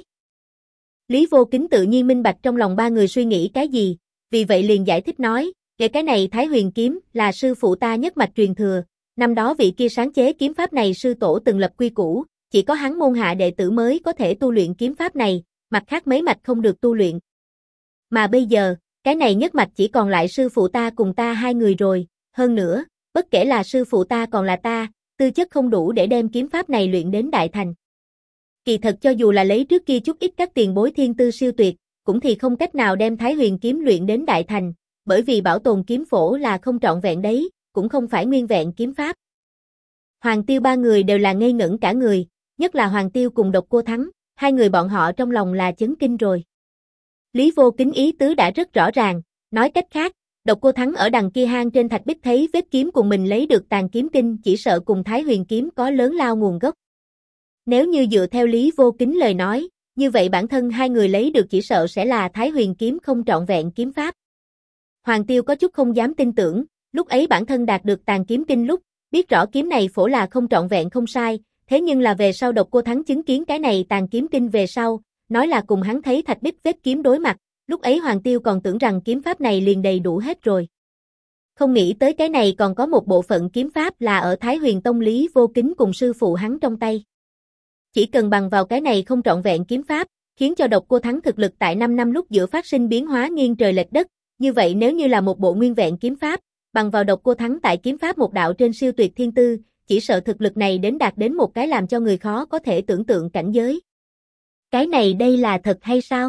Lý Vô Kính tự nhiên minh bạch trong lòng ba người suy nghĩ cái gì, vì vậy liền giải thích nói, cái này Thái Huyền kiếm là sư phụ ta nhất mạch truyền thừa, năm đó vị kia sáng chế kiếm pháp này sư tổ từng lập quy củ, chỉ có hắn môn hạ đệ tử mới có thể tu luyện kiếm pháp này, mặt khác mấy mạch không được tu luyện. Mà bây giờ, cái này nhất mạch chỉ còn lại sư phụ ta cùng ta hai người rồi, hơn nữa, bất kể là sư phụ ta còn là ta, tư chất không đủ để đem kiếm pháp này luyện đến đại thành. Kỳ thật cho dù là lấy trước kia chút ít các tiền bối thiên tư siêu tuyệt, cũng thì không cách nào đem Thái Huyền kiếm luyện đến đại thành, bởi vì bảo tồn kiếm phổ là không trọn vẹn đấy, cũng không phải nguyên vẹn kiếm pháp. Hoàng Tiêu ba người đều là ngây ngẩn cả người, nhất là Hoàng Tiêu cùng Độc Cô Thắng, hai người bọn họ trong lòng là chấn kinh rồi. Lý Vô Kính ý tứ đã rất rõ ràng, nói cách khác, Độc Cô Thắng ở đằng kia hang trên thạch bích thấy vết kiếm cùng mình lấy được Tàn Kiếm Kinh chỉ sợ cùng Thái Huyền kiếm có lớn lao nguồn gốc. Nếu như dựa theo Lý Vô Kính lời nói, như vậy bản thân hai người lấy được chỉ sợ sẽ là Thái Huyền kiếm không trọn vẹn kiếm pháp. Hoàng Tiêu có chút không dám tin tưởng, lúc ấy bản thân đạt được Tàn Kiếm Kinh lúc, biết rõ kiếm này phổ là không trọn vẹn không sai, thế nhưng là về sau Độc Cô Thắng chứng kiến cái này Tàn Kiếm Kinh về sau, nói là cùng hắn thấy thạch bích vết kiếm đối mặt, lúc ấy Hoàng Tiêu còn tưởng rằng kiếm pháp này liền đầy đủ hết rồi. Không nghĩ tới cái này còn có một bộ phận kiếm pháp là ở Thái Huyền Tông Lý Vô Kính cùng sư phụ hắn trong tay. Chỉ cần bằng vào cái này không trọn vẹn kiếm pháp, khiến cho Độc Cô Thắng thực lực tại 5 năm lúc giữa phát sinh biến hóa nghiêng trời lệch đất, như vậy nếu như là một bộ nguyên vẹn kiếm pháp, bằng vào Độc Cô Thắng tại kiếm pháp một đạo trên siêu tuyệt thiên tư, chỉ sợ thực lực này đến đạt đến một cái làm cho người khó có thể tưởng tượng cảnh giới. Cái này đây là thật hay sao?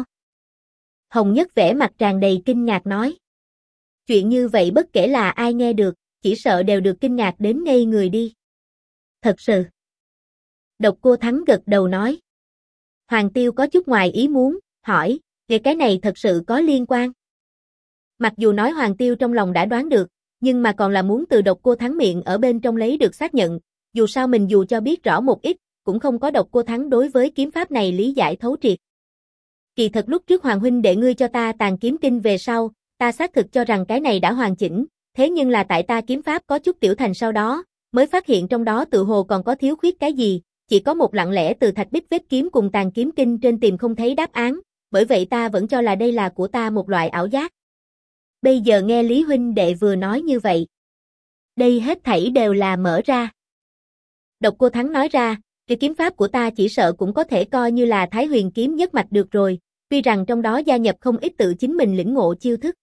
Hồng Nhất vẻ mặt tràn đầy kinh ngạc nói. Chuyện như vậy bất kể là ai nghe được, chỉ sợ đều được kinh ngạc đến ngây người đi. Thật sự. Độc Cô Thắng gật đầu nói. Hoàng Tiêu có chút ngoài ý muốn, hỏi, về cái này thật sự có liên quan? Mặc dù nói Hoàng Tiêu trong lòng đã đoán được, nhưng mà còn là muốn từ Độc Cô Thắng miệng ở bên trong lấy được xác nhận, dù sao mình dù cho biết rõ một ít, cũng không có Độc Cô Thắng đối với kiếm pháp này lý giải thấu triệt. Kỳ thật lúc trước Hoàng huynh đệ ngươi cho ta Tàn Kiếm Kinh về sau, ta xác thực cho rằng cái này đã hoàn chỉnh, thế nhưng là tại ta kiếm pháp có chút tiểu thành sau đó, mới phát hiện trong đó tự hồ còn có thiếu khuyết cái gì, chỉ có một lặng lẽ từ thạch bích vết kiếm cùng Tàn Kiếm Kinh trên tìm không thấy đáp án, bởi vậy ta vẫn cho là đây là của ta một loại ảo giác. Bây giờ nghe Lý huynh đệ vừa nói như vậy, đây hết thảy đều là mở ra. Độc Cô Thắng nói ra, cái kiếm pháp của ta chỉ sợ cũng có thể coi như là Thái Huyền kiếm nhất mạch được rồi, tuy rằng trong đó gia nhập không ít tự chính mình lĩnh ngộ chiêu thức.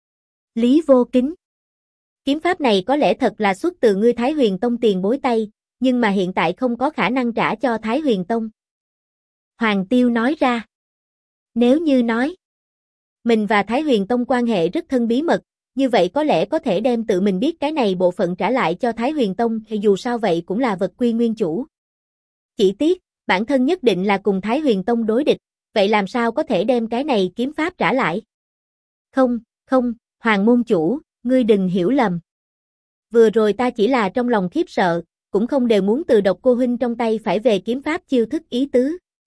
Lý Vô Kính. Kiếm pháp này có lẽ thật là xuất từ ngươi Thái Huyền Tông tiền bối tay, nhưng mà hiện tại không có khả năng trả cho Thái Huyền Tông. Hoàng Tiêu nói ra. Nếu như nói, mình và Thái Huyền Tông quan hệ rất thân bí mật, như vậy có lẽ có thể đem tự mình biết cái này bộ phận trả lại cho Thái Huyền Tông, thì dù sao vậy cũng là vật quy nguyên chủ. Chỉ tiếc, bản thân nhất định là cùng Thái Huyền Tông đối địch, vậy làm sao có thể đem cái này kiếm pháp trả lại? Không, Hoàng môn chủ, ngươi đừng hiểu lầm. Vừa rồi ta chỉ là trong lòng khiếp sợ, cũng không đều muốn từ Độc Cô huynh trong tay phải về kiếm pháp chiêu thức ý tứ.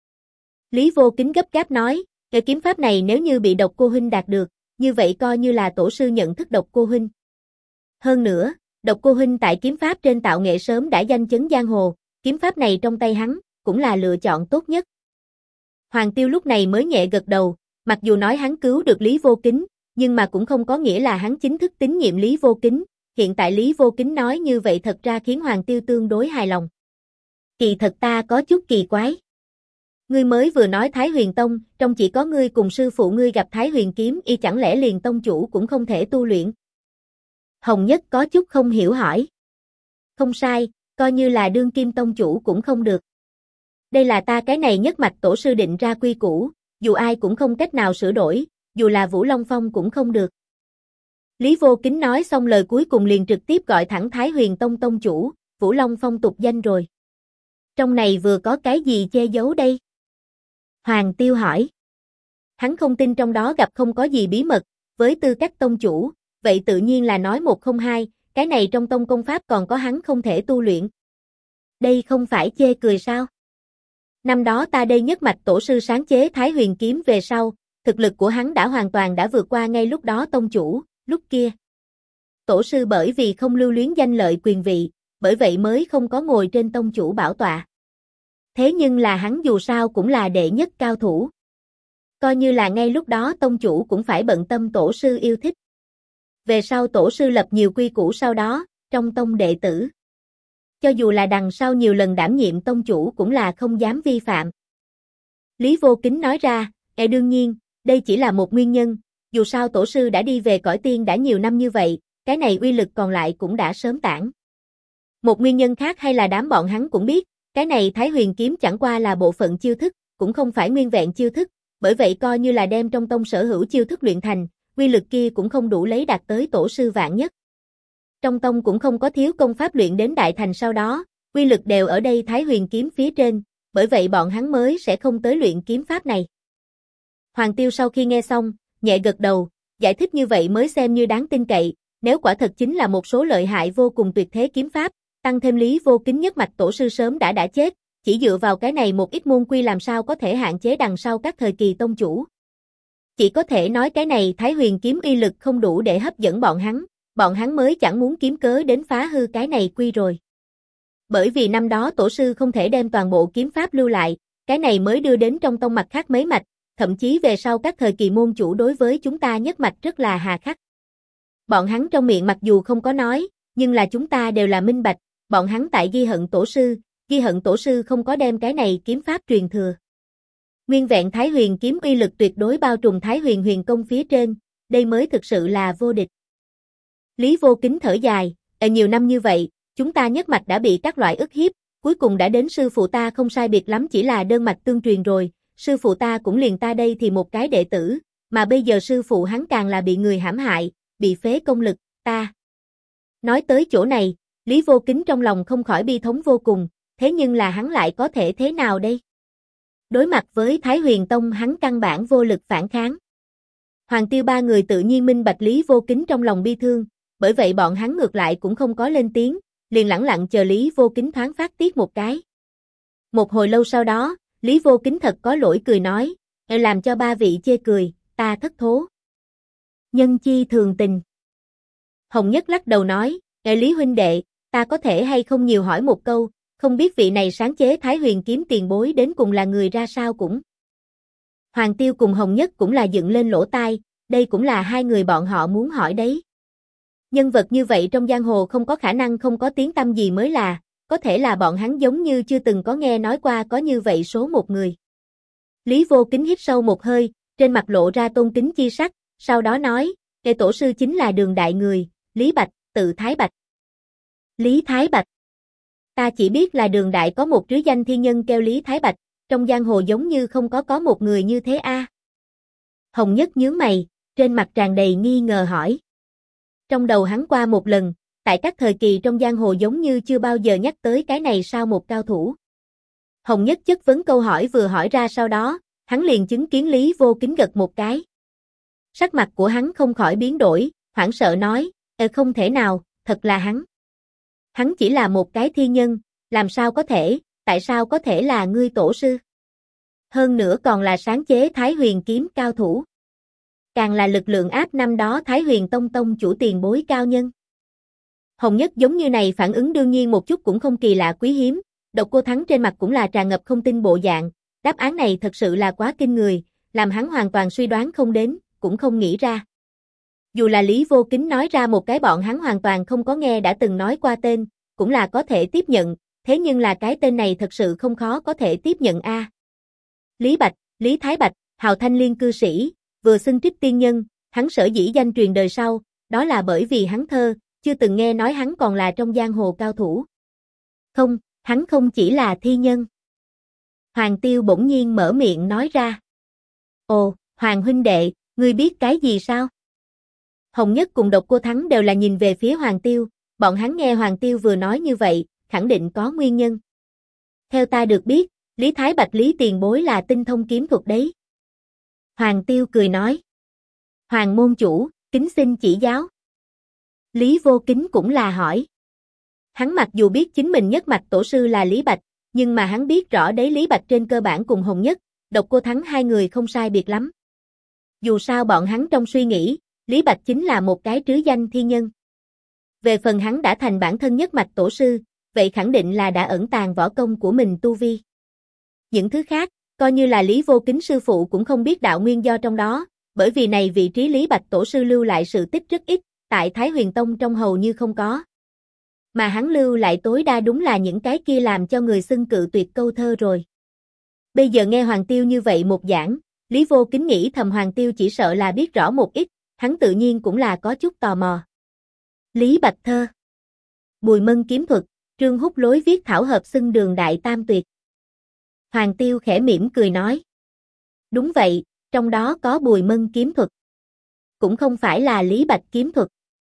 Lý Vô Kính gấp gáp nói, cái kiếm pháp này nếu như bị Độc Cô huynh đạt được, như vậy coi như là tổ sư nhận thức Độc Cô huynh. Hơn nữa, Độc Cô huynh tại kiếm pháp trên tạo nghệ sớm đã danh chấn giang hồ, kiếm pháp này trong tay hắn, cũng là lựa chọn tốt nhất. Hoàng Tiêu lúc này mới nhẹ gật đầu, mặc dù nói hắn cứu được Lý Vô Kính, nhưng mà cũng không có nghĩa là hắn chính thức tín nhiệm Lý Vô Kính, hiện tại Lý Vô Kính nói như vậy thật ra khiến Hoàng Tiêu tương đối hài lòng. Kỳ thật ta có chút kỳ quái. Ngươi mới vừa nói Thái Huyền Tông, trong chỉ có ngươi cùng sư phụ ngươi gặp Thái Huyền kiếm y chẳng lẽ liền tông chủ cũng không thể tu luyện? Hồng Nhất có chút không hiểu hỏi. Không sai, coi như là đương kim tông chủ cũng không được. Đây là ta cái này nhất mạch tổ sư định ra quy củ, dù ai cũng không cách nào sửa đổi, dù là Vũ Long Phong cũng không được. Lý Vô Kính nói xong lời cuối cùng liền trực tiếp gọi thẳng Thái Huyền Tông tông chủ, Vũ Long Phong tục danh rồi. Trong này vừa có cái gì che giấu đây? Hoàng Tiêu hỏi. Hắn không tin trong đó gặp không có gì bí mật, với tư cách tông chủ, vậy tự nhiên là nói một không hai, cái này trong tông công pháp còn có hắn không thể tu luyện. Đây không phải chê cười sao? Năm đó ta đây nhất mạch tổ sư sáng chế Thái Huyền kiếm về sau, thực lực của hắn đã hoàn toàn đã vượt qua ngay lúc đó tông chủ, lúc kia. Tổ sư bởi vì không lưu luyến danh lợi quyền vị, bởi vậy mới không có ngồi trên tông chủ bảo tọa. Thế nhưng là hắn dù sao cũng là đệ nhất cao thủ. Coi như là ngay lúc đó tông chủ cũng phải bận tâm tổ sư yêu thích. Về sau tổ sư lập nhiều quy củ sau đó, trong tông đệ tử. Cho dù là đằng sau nhiều lần đảm nhiệm tông chủ cũng là không dám vi phạm. Lý Vô Kính nói ra, đương nhiên, đây chỉ là một nguyên nhân, dù sao tổ sư đã đi về cõi tiên đã nhiều năm như vậy, cái này uy lực còn lại cũng đã sớm tản. Một nguyên nhân khác hay là đám bọn hắn cũng biết, cái này Thái Huyền kiếm chẳng qua là bộ phận chiêu thức, cũng không phải nguyên vẹn chiêu thức, bởi vậy coi như là đem trong tông sở hữu chiêu thức luyện thành, uy lực kia cũng không đủ lấy đạt tới tổ sư vạn nhất. Trong tông cũng không có thiếu công pháp luyện đến đại thành sau đó, uy lực đều ở đây Thái Huyền kiếm phía trên, bởi vậy bọn hắn mới sẽ không tới luyện kiếm pháp này. Hoàng Tiêu sau khi nghe xong, nhẹ gật đầu, giải thích như vậy mới xem như đáng tin cậy, nếu quả thật chính là một số lợi hại vô cùng tuyệt thế kiếm pháp, tăng thêm Lý Vô Kính nhất mạch tổ sư sớm đã chết, chỉ dựa vào cái này một ít môn quy làm sao có thể hạn chế đằng sau các thời kỳ tông chủ. Chỉ có thể nói cái này Thái Huyền kiếm uy lực không đủ để hấp dẫn bọn hắn mới chẳng muốn kiếm cớ đến phá hư cái này quy rồi. Bởi vì năm đó tổ sư không thể đem toàn bộ kiếm pháp lưu lại, cái này mới đưa đến trong tông mặt khác mấy mạch, thậm chí về sau các thời kỳ môn chủ đối với chúng ta nhất mạch rất là hà khắc. Bọn hắn trong miệng mặc dù không có nói, nhưng là chúng ta đều là minh bạch, bọn hắn tại ghi hận tổ sư không có đem cái này kiếm pháp truyền thừa. Nguyên vẹn Thái Huyền kiếm uy lực tuyệt đối bao trùm Thái Huyền huyền công phía trên, đây mới thực sự là vô địch. Lý Vô Kính thở dài, nhiều năm như vậy, chúng ta nhất mạch đã bị các loại ức hiếp, cuối cùng đã đến sư phụ ta không sai biệt lắm chỉ là đơn mạch tương truyền rồi, sư phụ ta cũng liền ta đây thì một cái đệ tử, mà bây giờ sư phụ hắn càng là bị người hãm hại, bị phế công lực, ta. Nói tới chỗ này, Lý Vô Kính trong lòng không khỏi bi thống vô cùng, thế nhưng là hắn lại có thể thế nào đây? Đối mặt với Thái Huyền Tông hắn căn bản vô lực phản kháng. Hoàng Tiêu ba người tự nhiên minh bạch Lý Vô Kính trong lòng bi thương, bởi vậy bọn hắn ngược lại cũng không có lên tiếng, liền lẳng lặng chờ Lý Vô Kính thoáng phát tiết một cái. Một hồi lâu sau đó, Lý Vô Kính thật có lỗi cười nói, làm cho ba vị chê cười, ta thất thố. Nhân chi thường tình. Hồng Nhất lắc đầu nói, Lý huynh đệ, ta có thể hay không nhiều hỏi một câu, không biết vị này sáng chế Thái Huyền kiếm tiền bối đến cùng là người ra sao cũng. Hoàng Tiêu cùng Hồng Nhất cũng là dựng lên lỗ tai, đây cũng là hai người bọn họ muốn hỏi đấy. Nhân vật như vậy trong giang hồ không có khả năng không có tiếng tăm gì mới là, có thể là bọn hắn giống như chưa từng có nghe nói qua có như vậy số một người. Lý Vô Kính hít sâu một hơi, trên mặt lộ ra tôn kính chi sắc, sau đó nói, Kẻ tổ sư chính là Đường đại người, Lý Bạch, tự Thái Bạch. Lý Thái Bạch. Ta chỉ biết là Đường đại có một trứ danh thiên nhân kêu Lý Thái Bạch, trong giang hồ giống như không có một người như thế a. Hồng Nhất nhướng mày, trên mặt tràn đầy nghi ngờ hỏi. Trong đầu hắn qua một lần, tại các thời kỳ trong giang hồ giống như chưa bao giờ nhắc tới cái này sao một cao thủ. Hồng Nhất chất vấn câu hỏi vừa hỏi ra sau đó, hắn liền chứng kiến Lý Vô Kính gật một cái. Sắc mặt của hắn không khỏi biến đổi, hoảng sợ nói, không thể nào, thật là hắn. Hắn chỉ là một cái thiên nhân, làm sao có thể, tại sao có thể là ngươi tổ sư? Hơn nữa còn là sáng chế Thái Huyền kiếm cao thủ. Càng là lực lượng áp năm đó Thái Huyền Tông tông chủ tiền bối cao nhân. Hồng Nhất giống như này phản ứng đương nhiên một chút cũng không kỳ lạ quý hiếm, Độc Cô Thắng trên mặt cũng là tràn ngập không tin bộ dạng, đáp án này thật sự là quá kinh người, làm hắn hoàn toàn suy đoán không đến, cũng không nghĩ ra. Dù là Lý Vô Kính nói ra một cái bọn hắn hoàn toàn không có nghe đã từng nói qua tên, cũng là có thể tiếp nhận, thế nhưng là cái tên này thật sự không khó có thể tiếp nhận a. Lý Bạch, Lý Thái Bạch, Hào Thanh Liên cư sĩ, vừa xưng trích tiên nhân, hắn sở dĩ danh truyền đời sau, đó là bởi vì hắn thơ, chưa từng nghe nói hắn còn là trong giang hồ cao thủ. Không, hắn không chỉ là thi nhân. Hoàng Tiêu bỗng nhiên mở miệng nói ra. Ồ, Hoàng huynh đệ, ngươi biết cái gì sao? Hồng Nhất cùng Độc Cô Thắng đều là nhìn về phía Hoàng Tiêu, bọn hắn nghe Hoàng Tiêu vừa nói như vậy, khẳng định có nguyên nhân. Theo ta được biết, Lý Thái Bạch Lý tiền bối là tinh thông kiếm thuật đấy. Hoàng Tiêu cười nói. Hoàng môn chủ, kính xin chỉ giáo. Lý Vô Kính cũng là hỏi. Hắn mặc dù biết chính mình nhất mạch tổ sư là Lý Bạch, nhưng mà hắn biết rõ đấy Lý Bạch trên cơ bản cùng Hồng Nhất, Độc Cô Thắng hai người không sai biệt lắm. Dù sao bọn hắn trong suy nghĩ, Lý Bạch chính là một cái trứ danh thiên nhân. Về phần hắn đã thành bản thân nhất mạch tổ sư, vậy khẳng định là đã ẩn tàng võ công của mình tu vi. Những thứ khác, coi như là Lý Vô Kính sư phụ cũng không biết đạo nguyên do trong đó, bởi vì này vị trí Lý Bạch tổ sư lưu lại sự tích rất ít, tại Thái Huyền Tông trong hầu như không có. Mà hắn lưu lại tối đa đúng là những cái kia làm cho người xưng cự tuyệt câu thơ rồi. Bây giờ nghe Hoàng Tiêu như vậy một giảng, Lý Vô Kính nghĩ thầm Hoàng Tiêu chỉ sợ là biết rõ một ít, hắn tự nhiên cũng là có chút tò mò. Lý Bạch thơ. Bùi Mân kiếm thuật, Trương Húc lối viết thảo hợp xưng Đường đại tam tuyệt. Hoàng Tiêu khẽ mỉm cười nói. Đúng vậy, trong đó có Bùi Mân kiếm thuật. Cũng không phải là Lý Bạch kiếm thuật.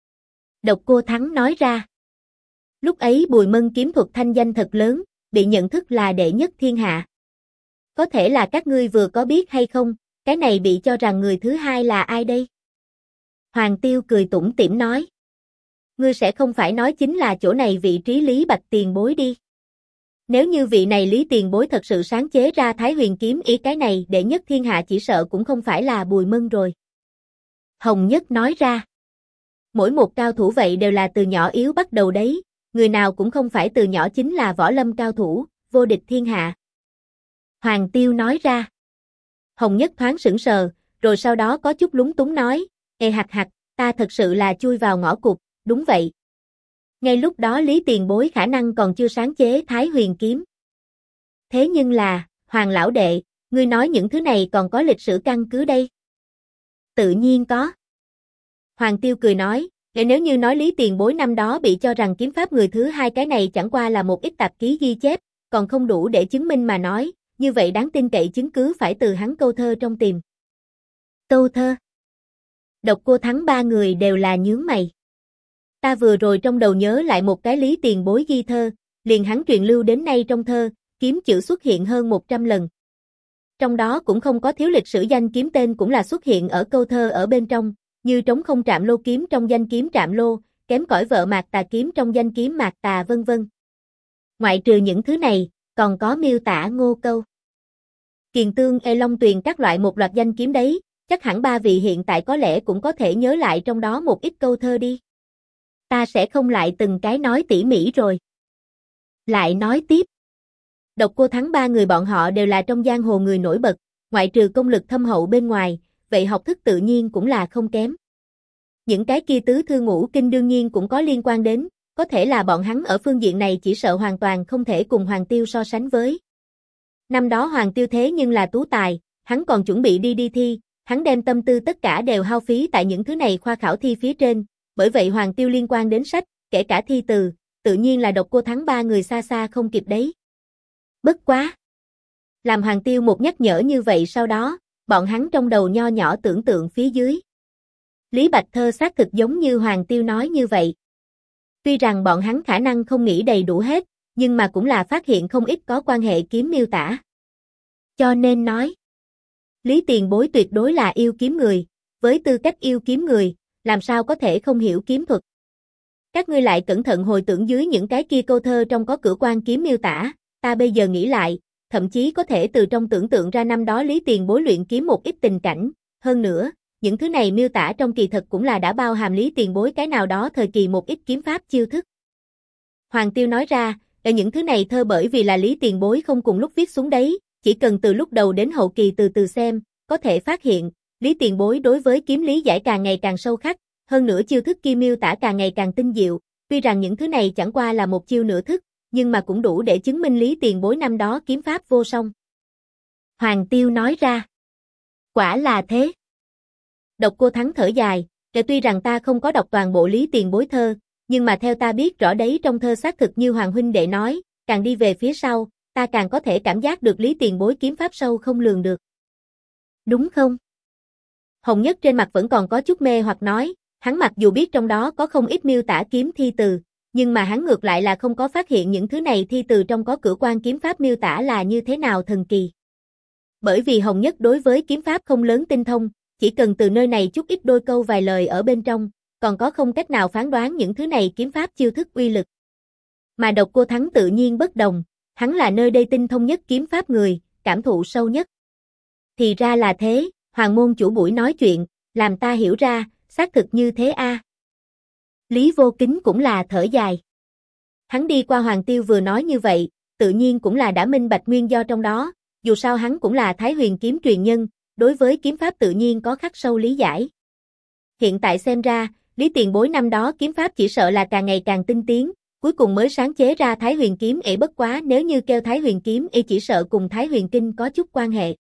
Độc Cô Thắng nói ra. Lúc ấy Bùi Mân kiếm thuật thanh danh thật lớn, bị nhận thức là đệ nhất thiên hạ. Có thể là các ngươi vừa có biết hay không, cái này bị cho rằng người thứ hai là ai đây? Hoàng Tiêu cười tủm tỉm nói. Ngươi sẽ không phải nói chính là chỗ này vị trí Lý Bạch tiền bối đi. Nếu như vị này Lý tiền bối thật sự sáng chế ra Thái Huyền kiếm ý cái này đệ nhất thiên hạ chỉ sợ cũng không phải là Bùi Mân rồi. Hồng Nhất nói ra. Mỗi một cao thủ vậy đều là từ nhỏ yếu bắt đầu đấy, người nào cũng không phải từ nhỏ chính là võ lâm cao thủ, vô địch thiên hạ. Hoàng Tiêu nói ra. Hồng Nhất thoáng sững sờ, rồi sau đó có chút lúng túng nói, hạt hạt, ta thật sự là chui vào ngõ cụt, đúng vậy. Ngay lúc đó Lý tiền bối khả năng còn chưa sáng chế Thái Huyền kiếm. Thế nhưng là, Hoàng lão đệ, ngươi nói những thứ này còn có lịch sử căn cứ đây. Tự nhiên có. Hoàng Tiêu cười nói, nếu như nói Lý tiền bối năm đó bị cho rằng kiếm pháp người thứ hai cái này chẳng qua là một ít tạp ký ghi chép, còn không đủ để chứng minh mà nói, như vậy đáng tin cậy chứng cứ phải từ hắn câu thơ trong tìm. Câu thơ. Độc Cô Thắng ba người đều là nhướng mày. Ta vừa rồi trong đầu nhớ lại một cái Lý tiền bối ghi thơ, liền hắn truyền lưu đến nay trong thơ, kiếm chữ xuất hiện hơn 100 lần. Trong đó cũng không có thiếu lịch sử danh kiếm tên cũng là xuất hiện ở câu thơ ở bên trong, như trống không trạm lô kiếm trong danh kiếm trạm lô, kém cỏi vợ mạc tà kiếm trong danh kiếm mạc tà vân vân. Ngoại trừ những thứ này, còn có miêu tả ngô câu, kiền tương long tuyền các loại một loạt danh kiếm đấy, chắc hẳn ba vị hiện tại có lẽ cũng có thể nhớ lại trong đó một ít câu thơ đi. Ta sẽ không lại từng cái nói tỉ mỉ rồi. Lại nói tiếp. Độc Cô Thắng ba người bọn họ đều là trong giang hồ người nổi bật, ngoại trừ công lực thâm hậu bên ngoài, vậy học thức tự nhiên cũng là không kém. Những cái kia tứ thư ngũ kinh đương nhiên cũng có liên quan đến, có thể là bọn hắn ở phương diện này chỉ sợ hoàn toàn không thể cùng Hoàng Tiêu so sánh với. Năm đó Hoàng Tiêu thế nhưng là tú tài, hắn còn chuẩn bị đi thi, hắn đem tâm tư tất cả đều hao phí tại những thứ này khoa khảo thi phía trên, bởi vậy Hoàng Tiêu liên quan đến sách, kể cả thi từ, tự nhiên là Độc Cô Thắng ba người xa xa không kịp đấy. Bất quá. Làm Hoàng Tiêu một nhắc nhở như vậy sau đó, bọn hắn trong đầu nho nhỏ tưởng tượng phía dưới. Lý Bạch Thơ xác thực giống như Hoàng Tiêu nói như vậy. Tuy rằng bọn hắn khả năng không nghĩ đầy đủ hết, nhưng mà cũng là phát hiện không ít có quan hệ kiếm miêu tả. Cho nên nói, Lý tiền bối tuyệt đối là yêu kiếm người, với tư cách yêu kiếm người, làm sao có thể không hiểu kiếm thuật. Các ngươi lại cẩn thận hồi tưởng dưới những cái kia câu thơ trong có cửa quan kiếm miêu tả, ta bây giờ nghĩ lại, thậm chí có thể từ trong tưởng tượng ra năm đó Lý tiền bối luyện kiếm một ít tình cảnh, hơn nữa, những thứ này miêu tả trong kỳ thật cũng là đã bao hàm Lý tiền bối cái nào đó thời kỳ một ít kiếm pháp chiêu thức. Hoàng Tiêu nói ra, là những thứ này thơ bởi vì là Lý tiền bối không cùng lúc viết xuống đấy, chỉ cần từ lúc đầu đến hậu kỳ từ từ xem, có thể phát hiện, Lý tiền bối đối với kiếm lý giải càng ngày càng sâu khắc, hơn nữa chiêu thức kia miêu tả càng ngày càng tinh diệu, tuy rằng những thứ này chẳng qua là một chiêu nửa thức, nhưng mà cũng đủ để chứng minh Lý tiền bối năm đó kiếm pháp vô song. Hoàng Tiêu nói ra, quả là thế. Độc Cô Thắng thở dài, tuy rằng ta không có đọc toàn bộ Lý tiền bối thơ, nhưng mà theo ta biết rõ đấy trong thơ xác thực như Hoàng huynh đệ nói, càng đi về phía sau, ta càng có thể cảm giác được Lý tiền bối kiếm pháp sâu không lường được. Đúng không? Hồng Nhất trên mặt vẫn còn có chút mê hoặc nói, hắn mặc dù biết trong đó có không ít miêu tả kiếm thi từ, nhưng mà hắn ngược lại là không có phát hiện những thứ này thi từ trong có cửa quan kiếm pháp miêu tả là như thế nào thần kỳ. Bởi vì Hồng Nhất đối với kiếm pháp không lớn tinh thông, chỉ cần từ nơi này chút ít đôi câu vài lời ở bên trong, còn có không cách nào phán đoán những thứ này kiếm pháp chiêu thức uy lực. Mà Độc Cô Thắng tự nhiên bất đồng, hắn là nơi đây tinh thông nhất kiếm pháp người, cảm thụ sâu nhất. Thì ra là thế, Hoàng môn chủ buổi nói chuyện, làm ta hiểu ra, xác thực như thế a. Lý Vô Kính cũng là thở dài. Hắn đi qua Hoàng Tiêu vừa nói như vậy, tự nhiên cũng là đã minh bạch nguyên do trong đó, dù sao hắn cũng là Thái Huyền kiếm truyền nhân, đối với kiếm pháp tự nhiên có khắc sâu lý giải. Hiện tại xem ra, Lý tiền bối năm đó kiếm pháp chỉ sợ là càng ngày càng tinh tiến, cuối cùng mới sáng chế ra Thái Huyền kiếm bất quá nếu như kêu Thái Huyền kiếm chỉ sợ cùng Thái Huyền kinh có chút quan hệ.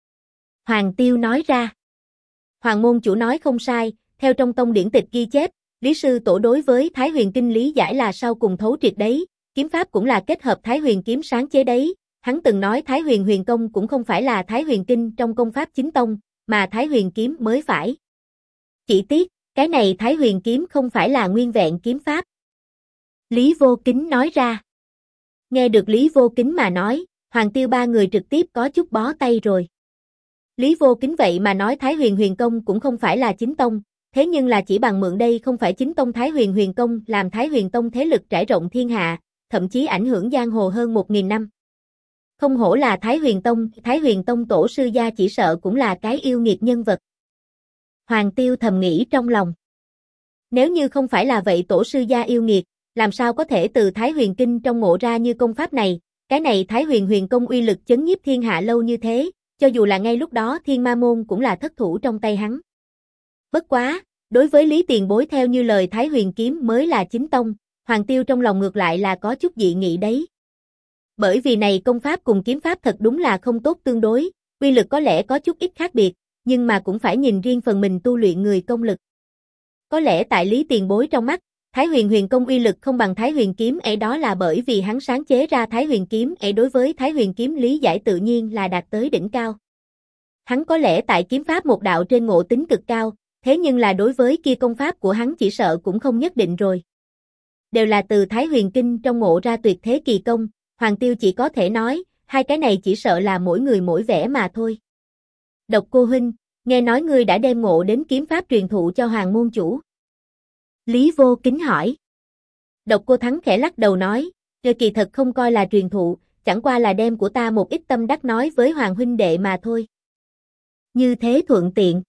Hoàng Tiêu nói ra. Hoàng môn chủ nói không sai, theo trong tông điển tịch ghi chép, Lý sư tổ đối với Thái Huyền kinh lý giải là sau cùng thấu triệt đấy, kiếm pháp cũng là kết hợp Thái Huyền kiếm sáng chế đấy. Hắn từng nói Thái Huyền huyền công cũng không phải là Thái Huyền kinh trong công pháp chính tông, mà Thái Huyền kiếm mới phải. Chỉ tiếc, cái này Thái Huyền kiếm không phải là nguyên vẹn kiếm pháp. Lý Vô Kính nói ra. Nghe được Lý Vô Kính mà nói, Hoàng Tiêu ba người trực tiếp có chút bó tay rồi. Lý Vô Kính vậy mà nói Thái Huyền huyền công cũng không phải là chính tông, thế nhưng là chỉ bằng mượn đây không phải chính tông Thái Huyền huyền công làm Thái Huyền tông thế lực trải rộng thiên hạ, thậm chí ảnh hưởng giang hồ hơn 1000 năm. Không hổ là Thái Huyền tông tổ sư gia chỉ sợ cũng là cái yêu nghiệt nhân vật. Hoàng Tiêu thầm nghĩ trong lòng. Nếu như không phải là vậy tổ sư gia yêu nghiệt, làm sao có thể từ Thái Huyền kinh trong ngộ ra như công pháp này, cái này Thái Huyền huyền công uy lực chấn nhiếp thiên hạ lâu như thế, cho dù là ngay lúc đó Thiên Ma môn cũng là thất thủ trong tay hắn. Bất quá, đối với Lý tiền bối theo như lời Thái Huyền kiếm mới là chính tông, Hoàng Tiêu trong lòng ngược lại là có chút dị nghị đấy. Bởi vì này công pháp cùng kiếm pháp thật đúng là không tốt tương đối, uy lực có lẽ có chút ít khác biệt, nhưng mà cũng phải nhìn riêng phần mình tu luyện người công lực. Có lẽ tại Lý tiền bối trong mắt, Thái Huyền huyền công uy lực không bằng Thái Huyền kiếm đó là bởi vì hắn sáng chế ra Thái Huyền kiếm đối với Thái Huyền kiếm lý giải tự nhiên là đạt tới đỉnh cao. Hắn có lẽ tại kiếm pháp một đạo trên ngộ tính cực cao, thế nhưng là đối với kia công pháp của hắn chỉ sợ cũng không nhất định rồi. đều là từ Thái Huyền Kinh trong ngộ ra tuyệt thế kỳ công, Hoàng Tiêu chỉ có thể nói, hai cái này chỉ sợ là mỗi người mỗi vẻ mà thôi. Độc Cô huynh, nghe nói ngươi đã đem ngộ đến kiếm pháp truyền thụ cho Hoàng môn chủ. Lý Vô Kính hỏi. Độc Cô Thắng khẽ lắc đầu nói, kỳ thật không coi là truyền thụ, chẳng qua là đem của ta một ít tâm đắc nói với Hoàng huynh đệ mà thôi. Như thế thuận tiện.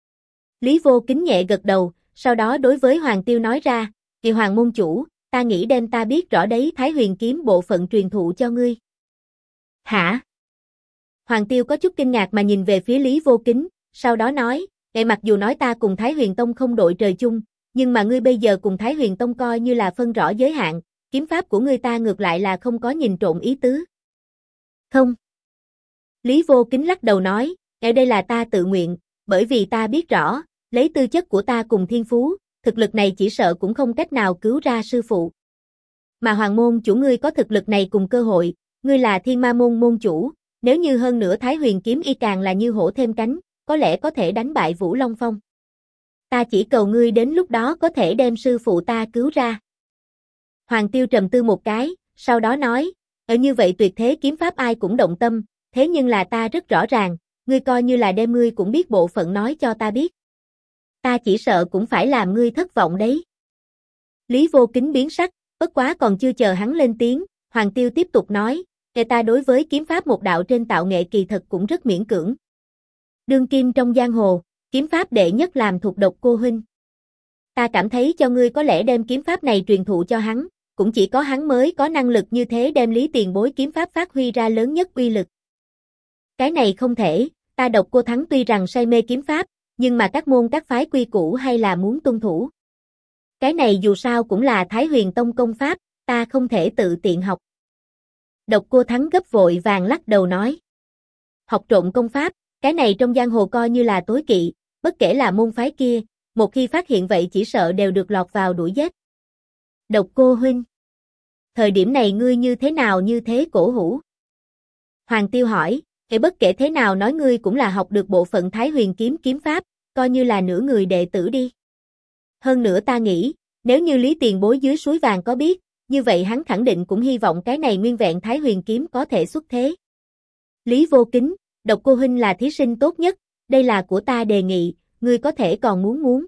Lý Vô Kính nhẹ gật đầu, sau đó đối với Hoàng Tiêu nói ra, kỳ Hoàng môn chủ, ta nghĩ đem ta biết rõ đấy Thái Huyền kiếm bộ phận truyền thụ cho ngươi. Hả? Hoàng Tiêu có chút kinh ngạc mà nhìn về phía Lý Vô Kính, sau đó nói, mặc dù nói ta cùng Thái Huyền Tông không đội trời chung, nhưng mà ngươi bây giờ cùng Thái Huyền Tông coi như là phân rõ giới hạn, kiếm pháp của ngươi ta ngược lại là không có nhìn trộn ý tứ. Không. Lý Vô Kính lắc đầu nói, đây là ta tự nguyện, bởi vì ta biết rõ, lấy tư chất của ta cùng thiên phú, thực lực này chỉ sợ cũng không cách nào cứu ra sư phụ. Mà Hoàng môn chủ ngươi có thực lực này cùng cơ hội, ngươi là Thiên Ma môn môn chủ, nếu như hơn nữa Thái Huyền kiếm y càng là như hổ thêm cánh, có lẽ có thể đánh bại Vũ Long Phong. Ta chỉ cầu ngươi đến lúc đó có thể đem sư phụ ta cứu ra. Hoàng Tiêu trầm tư một cái, sau đó nói, như vậy tuyệt thế kiếm pháp ai cũng động tâm, thế nhưng là ta rất rõ ràng, ngươi coi như là đem ngươi cũng biết bộ phận nói cho ta biết. Ta chỉ sợ cũng phải làm ngươi thất vọng đấy. Lý Vô Kính biến sắc, bất quá còn chưa chờ hắn lên tiếng, Hoàng Tiêu tiếp tục nói, ta đối với kiếm pháp một đạo trên tạo nghệ kỳ thật cũng rất miễn cưỡng. Đương kim trong giang hồ, kiếm pháp đệ nhất làm thuộc Độc Cô huynh. Ta cảm thấy cho ngươi có lẽ đem kiếm pháp này truyền thụ cho hắn, cũng chỉ có hắn mới có năng lực như thế đem Lý tiền bối kiếm pháp phát huy ra lớn nhất uy lực. Cái này không thể, ta Độc Cô Thắng tuy rằng say mê kiếm pháp, nhưng mà các môn các phái quy củ hay là muốn tuân thủ. Cái này dù sao cũng là Thái Huyền Tông công pháp, ta không thể tự tiện học. Độc Cô Thắng gấp vội vàng lắc đầu nói. Học trộm công pháp, cái này trong giang hồ coi như là tối kỵ, bất kể là môn phái kia, một khi phát hiện vậy chỉ sợ đều được lọt vào đuổi giết. Độc Cô huynh, thời điểm này ngươi như thế nào như thế cổ hủ? Hoàng Tiêu hỏi, bất kể thế nào nói ngươi cũng là học được bộ phận Thái Huyền kiếm kiếm pháp, coi như là nửa người đệ tử đi. Hơn nữa ta nghĩ, nếu như Lý tiền bối dưới suối vàng có biết, như vậy hắn khẳng định cũng hy vọng cái này nguyên vẹn Thái Huyền kiếm có thể xuất thế. Lý Vô Kính, Độc Cô huynh là thí sinh tốt nhất, đây là của ta đề nghị, ngươi có thể còn muốn.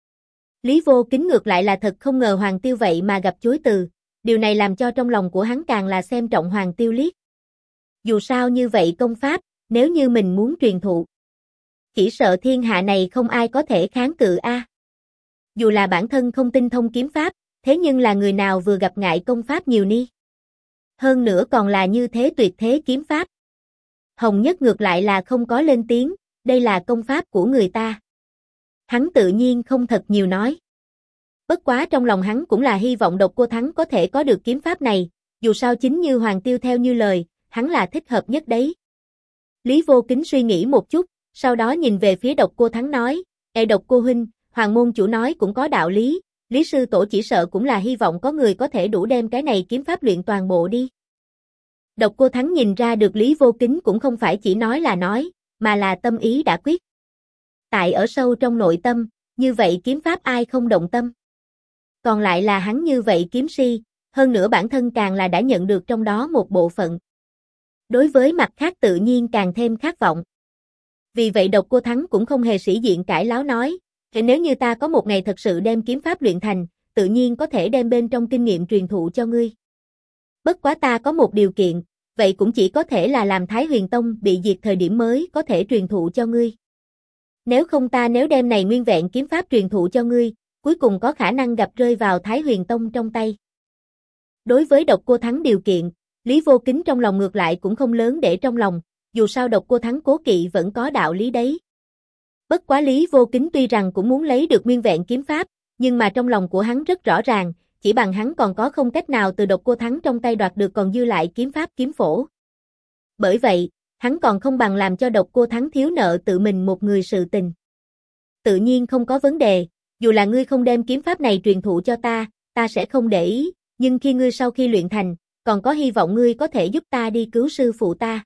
Lý Vô Kính ngược lại là thật không ngờ Hoàng Tiêu vậy mà gặp chối từ, điều này làm cho trong lòng của hắn càng là xem trọng Hoàng Tiêu liếc. Dù sao như vậy công pháp, nếu như mình muốn truyền thụ, chỉ sợ thiên hạ này không ai có thể kháng cự a. Dù là bản thân không tinh thông kiếm pháp, thế nhưng là người nào vừa gặp ngại công pháp nhiều ni. Hơn nữa còn là như thế tuyệt thế kiếm pháp. Hồng Nhất ngược lại là không có lên tiếng, đây là công pháp của người ta. Hắn tự nhiên không thật nhiều nói. Bất quá trong lòng hắn cũng là hy vọng Độc Cô Thắng có thể có được kiếm pháp này, dù sao chính như Hoàng Tiêu theo như lời, hắn là thích hợp nhất đấy. Lý Vô Kính suy nghĩ một chút, sau đó nhìn về phía Độc Cô Thắng nói, Độc Cô huynh, Hoàng môn chủ nói cũng có đạo lý, Lý sư tổ chỉ sợ cũng là hy vọng có người có thể đủ đem cái này kiếm pháp luyện toàn bộ đi. Độc Cô Thắng nhìn ra được Lý Vô Kính cũng không phải chỉ nói là nói, mà là tâm ý đã quyết. Tại ở sâu trong nội tâm, như vậy kiếm pháp ai không động tâm. Còn lại là hắn như vậy kiếm si, hơn nữa bản thân càng là đã nhận được trong đó một bộ phận. Đối với mặt khác tự nhiên càng thêm khát vọng. Vì vậy Độc Cô Thắng cũng không hề sĩ diện cãi láo nói, nếu như ta có một ngày thật sự đem kiếm pháp luyện thành, tự nhiên có thể đem bên trong kinh nghiệm truyền thụ cho ngươi. Bất quá ta có một điều kiện, vậy cũng chỉ có thể là làm Thái Huyền Tông bị diệt thời điểm mới có thể truyền thụ cho ngươi. Nếu không ta nếu đem này nguyên vẹn kiếm pháp truyền thụ cho ngươi, cuối cùng có khả năng gặp rơi vào Thái Huyền Tông trong tay. Đối với Độc Cô Thắng điều kiện, Lý Vô Kính trong lòng ngược lại cũng không lớn để trong lòng, dù sao Độc Cô Thắng cố kỵ vẫn có đạo lý đấy. Bất quá Lý Vô Kính tuy rằng cũng muốn lấy được nguyên vẹn kiếm pháp, nhưng mà trong lòng của hắn rất rõ ràng, chỉ bằng hắn còn có không cách nào từ Độc Cô Thắng trong tay đoạt được còn dư lại kiếm pháp kiếm phổ. Bởi vậy, hắn còn không bằng làm cho Độc Cô Thắng thiếu nợ tự mình một người sự tình. Tự nhiên không có vấn đề, dù là ngươi không đem kiếm pháp này truyền thụ cho ta, ta sẽ không để ý, nhưng khi ngươi sau khi luyện thành, còn có hy vọng ngươi có thể giúp ta đi cứu sư phụ ta.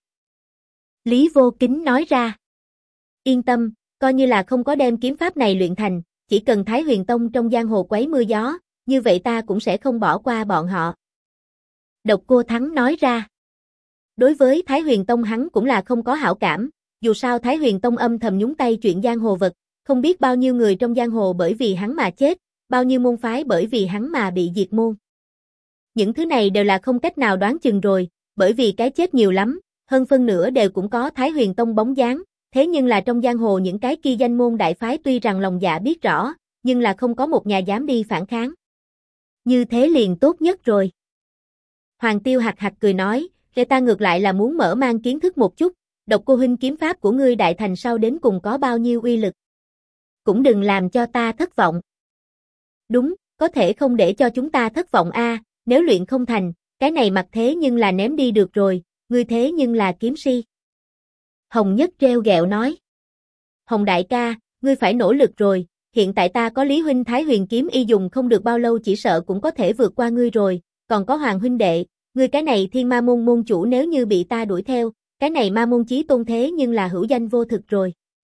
Lý Vô Kính nói ra. Yên tâm, coi như là không có đem kiếm pháp này luyện thành, chỉ cần Thái Huyền Tông trong giang hồ quấy mưa gió, như vậy ta cũng sẽ không bỏ qua bọn họ. Độc Cô Thắng nói ra. Đối với Thái Huyền Tông hắn cũng là không có hảo cảm, dù sao Thái Huyền Tông âm thầm nhúng tay chuyện giang hồ vật, không biết bao nhiêu người trong giang hồ bởi vì hắn mà chết, bao nhiêu môn phái bởi vì hắn mà bị diệt môn. Những thứ này đều là không cách nào đoán chừng rồi, bởi vì cái chết nhiều lắm, hơn phân nửa đều cũng có Thái Huyền Tông bóng dáng, thế nhưng là trong giang hồ những cái kia danh môn đại phái tuy rằng lòng dạ biết rõ, nhưng là không có một nhà dám đi phản kháng. Như thế liền tốt nhất rồi. Hoàng Tiêu hạc hạc cười nói, để ta ngược lại là muốn mở mang kiến thức một chút, Độc Cô huynh kiếm pháp của ngươi đại thành sau đến cùng có bao nhiêu uy lực. Cũng đừng làm cho ta thất vọng. Đúng, có thể không để cho chúng ta thất vọng a, nếu luyện không thành, cái này mặc thế nhưng là ném đi được rồi, ngươi thế nhưng là kiếm si. Hồng Nhất treo ghẹo nói. Hồng đại ca, ngươi phải nỗ lực rồi, hiện tại ta có Lý huynh Thái Huyền kiếm y dùng không được bao lâu chỉ sợ cũng có thể vượt qua ngươi rồi, còn có Hoàng huynh đệ, ngươi cái này Thiên Ma môn môn chủ nếu như bị ta đuổi theo, cái này Ma môn chí tôn thế nhưng là hữu danh vô thực rồi.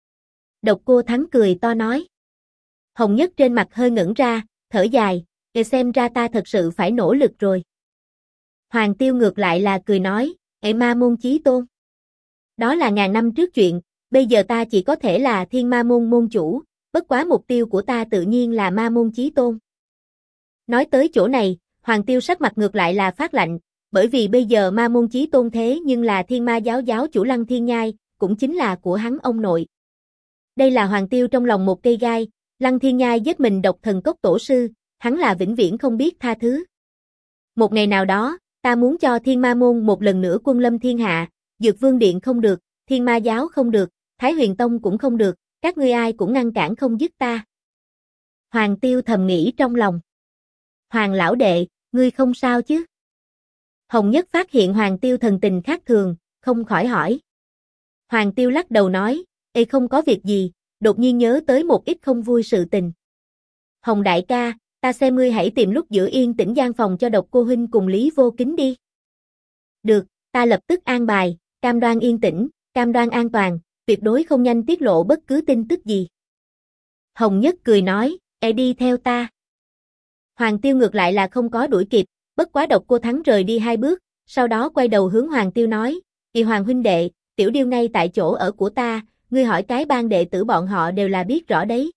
Độc Cô Thắng cười to nói. Hồng Nhất trên mặt hơi ngẩn ra, thở dài, xem ra ta thật sự phải nỗ lực rồi. Hoàng Tiêu ngược lại là cười nói, Ma môn chí tôn. Đó là ngàn năm trước chuyện, bây giờ ta chỉ có thể là Thiên Ma môn môn chủ, bất quá mục tiêu của ta tự nhiên là Ma môn chí tôn. Nói tới chỗ này, Hoàng Tiêu sắc mặt ngược lại là phát lạnh, bởi vì bây giờ Ma môn chí tôn thế nhưng là Thiên Ma giáo giáo chủ Lăng Thiên Nhai, cũng chính là của hắn ông nội. Đây là Hoàng Tiêu trong lòng một cây gai, Lăng Thiên Nhai giết mình Độc Thần Cốc tổ sư, hắn là vĩnh viễn không biết tha thứ. Một ngày nào đó, ta muốn cho Thiên Ma môn một lần nữa quân lâm thiên hạ, Dược Vương Điện không được, Thiên Ma giáo không được, Thái Huyền Tông cũng không được, các ngươi ai cũng ngăn cản không dứt ta. Hoàng Tiêu thầm nghĩ trong lòng. Hoàng lão đệ, ngươi không sao chứ? Hồng Nhất phát hiện Hoàng Tiêu thần tình khác thường, không khỏi hỏi. Hoàng Tiêu lắc đầu nói, không có việc gì, đột nhiên nhớ tới một ít không vui sự tình. Hồng đại ca, ta xem ngươi hãy tìm lúc giữa yên tĩnh gian phòng cho Độc Cô huynh cùng Lý Vô Kính đi. Được, ta lập tức an bài, cam đoan yên tĩnh, cam đoan an toàn, tuyệt đối không nhanh tiết lộ bất cứ tin tức gì. Hồng Nhất cười nói, đi theo ta. Hoàng Tiêu ngược lại là không có đuổi kịp, bất quá Độc Cô Thắng rời đi 2 bước, sau đó quay đầu hướng Hoàng Tiêu nói, Hoàng huynh đệ, tiểu điêu ngay tại chỗ ở của ta, ngươi hỏi cái bang đệ tử bọn họ đều là biết rõ đấy.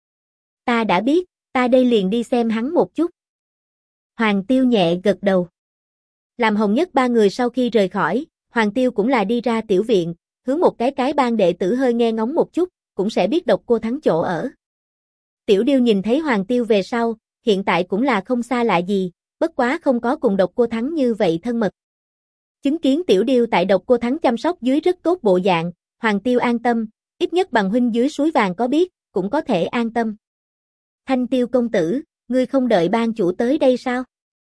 Ta đã biết, ta đây liền đi xem hắn một chút. Hoàng Tiêu nhẹ gật đầu. Làm Hồng Nhất 3 người sau khi rời khỏi, Hoàng Tiêu cũng là đi ra tiểu viện, hướng một cái bang đệ tử hơi nghe ngóng một chút, cũng sẽ biết Độc Cô Thắng chỗ ở. Tiểu điêu nhìn thấy Hoàng Tiêu về sau, hiện tại cũng là không xa lạ gì, bất quá không có cùng Độc Cô Thắng như vậy thân mật. Chứng kiến tiểu điêu tại Độc Cô Thắng chăm sóc dưới rất tốt bộ dạng, Hoàng Tiêu an tâm, ít nhất bằng huynh dưới suối vàng có biết, cũng có thể an tâm. Thanh Tiêu công tử, ngươi không đợi bang chủ tới đây sao?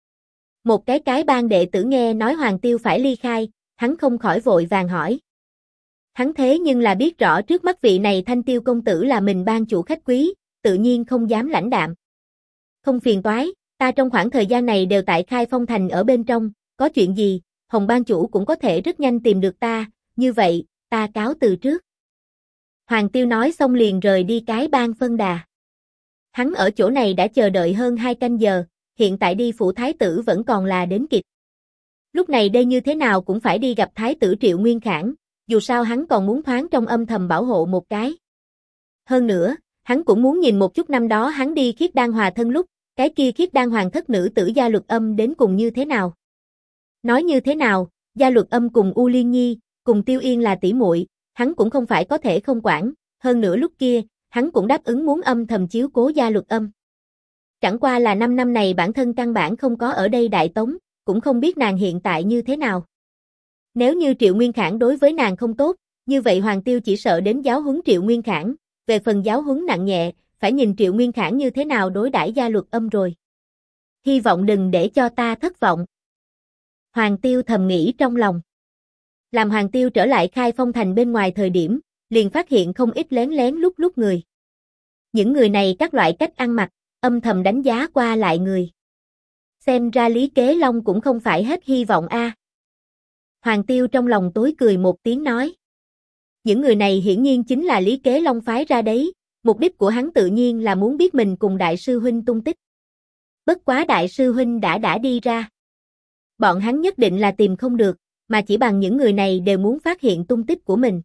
Một cái bang đệ tử nghe nói Hoàng Tiêu phải ly khai, hắn không khỏi vội vàng hỏi. Hắn thế nhưng là biết rõ trước mắt vị này Thanh Tiêu công tử là mình bang chủ khách quý, tự nhiên không dám lãnh đạm. Không phiền toái, ta trong khoảng thời gian này đều tại Khai Phong Thành ở bên trong, có chuyện gì, Hồng bang chủ cũng có thể rất nhanh tìm được ta, như vậy, ta cáo từ trước. Hoàng Tiêu nói xong liền rời đi cái bang phân đà. Hắn ở chỗ này đã chờ đợi hơn 2 canh giờ, hiện tại đi phủ thái tử vẫn còn là đến kịp. Lúc này đây như thế nào cũng phải đi gặp thái tử Triệu Nguyên Khảng, dù sao hắn còn muốn thoáng trong âm thầm bảo hộ một cái. Hơn nữa, hắn cũng muốn nhìn một chút năm đó hắn đi Khiết Đan hòa thân lúc, cái kia Khiết Đan hoàng thất nữ tử Gia Luật Âm đến cùng như thế nào. Nói như thế nào, Gia Luật Âm cùng U Liên Nhi, cùng Tiêu Yên là tỷ muội, hắn cũng không phải có thể không quản, hơn nữa lúc kia, hắn cũng đáp ứng muốn âm thầm chiếu cố Gia Luật Âm. Chẳng qua là 5 năm này bản thân căn bản không có ở đây Đại Tống, cũng không biết nàng hiện tại như thế nào. Nếu như Triệu Nguyên Khảng đối với nàng không tốt, như vậy Hoàng Tiêu chỉ sợ đến giáo huấn Triệu Nguyên Khảng, về phần giáo huấn nặng nhẹ, phải nhìn Triệu Nguyên Khảng như thế nào đối đãi Gia Luật Âm rồi. Hy vọng đừng để cho ta thất vọng. Hoàng Tiêu thầm nghĩ trong lòng. Làm Hoàng Tiêu trở lại Khai Phong Thành bên ngoài thời điểm, liền phát hiện không ít lén lén lúc người. Những người này các loại cách ăn mặc, âm thầm đánh giá qua lại người. Xem ra Lý Kế Long cũng không phải hết hy vọng a. Hoàng Tiêu trong lòng tối cười một tiếng nói. Những người này hiển nhiên chính là Lý Kế Long phái ra đấy, mục đích của hắn tự nhiên là muốn biết mình cùng đại sư huynh tung tích. Bất quá đại sư huynh đã đi ra. Bọn hắn nhất định là tìm không được, mà chỉ bằng những người này đều muốn phát hiện tung tích của mình.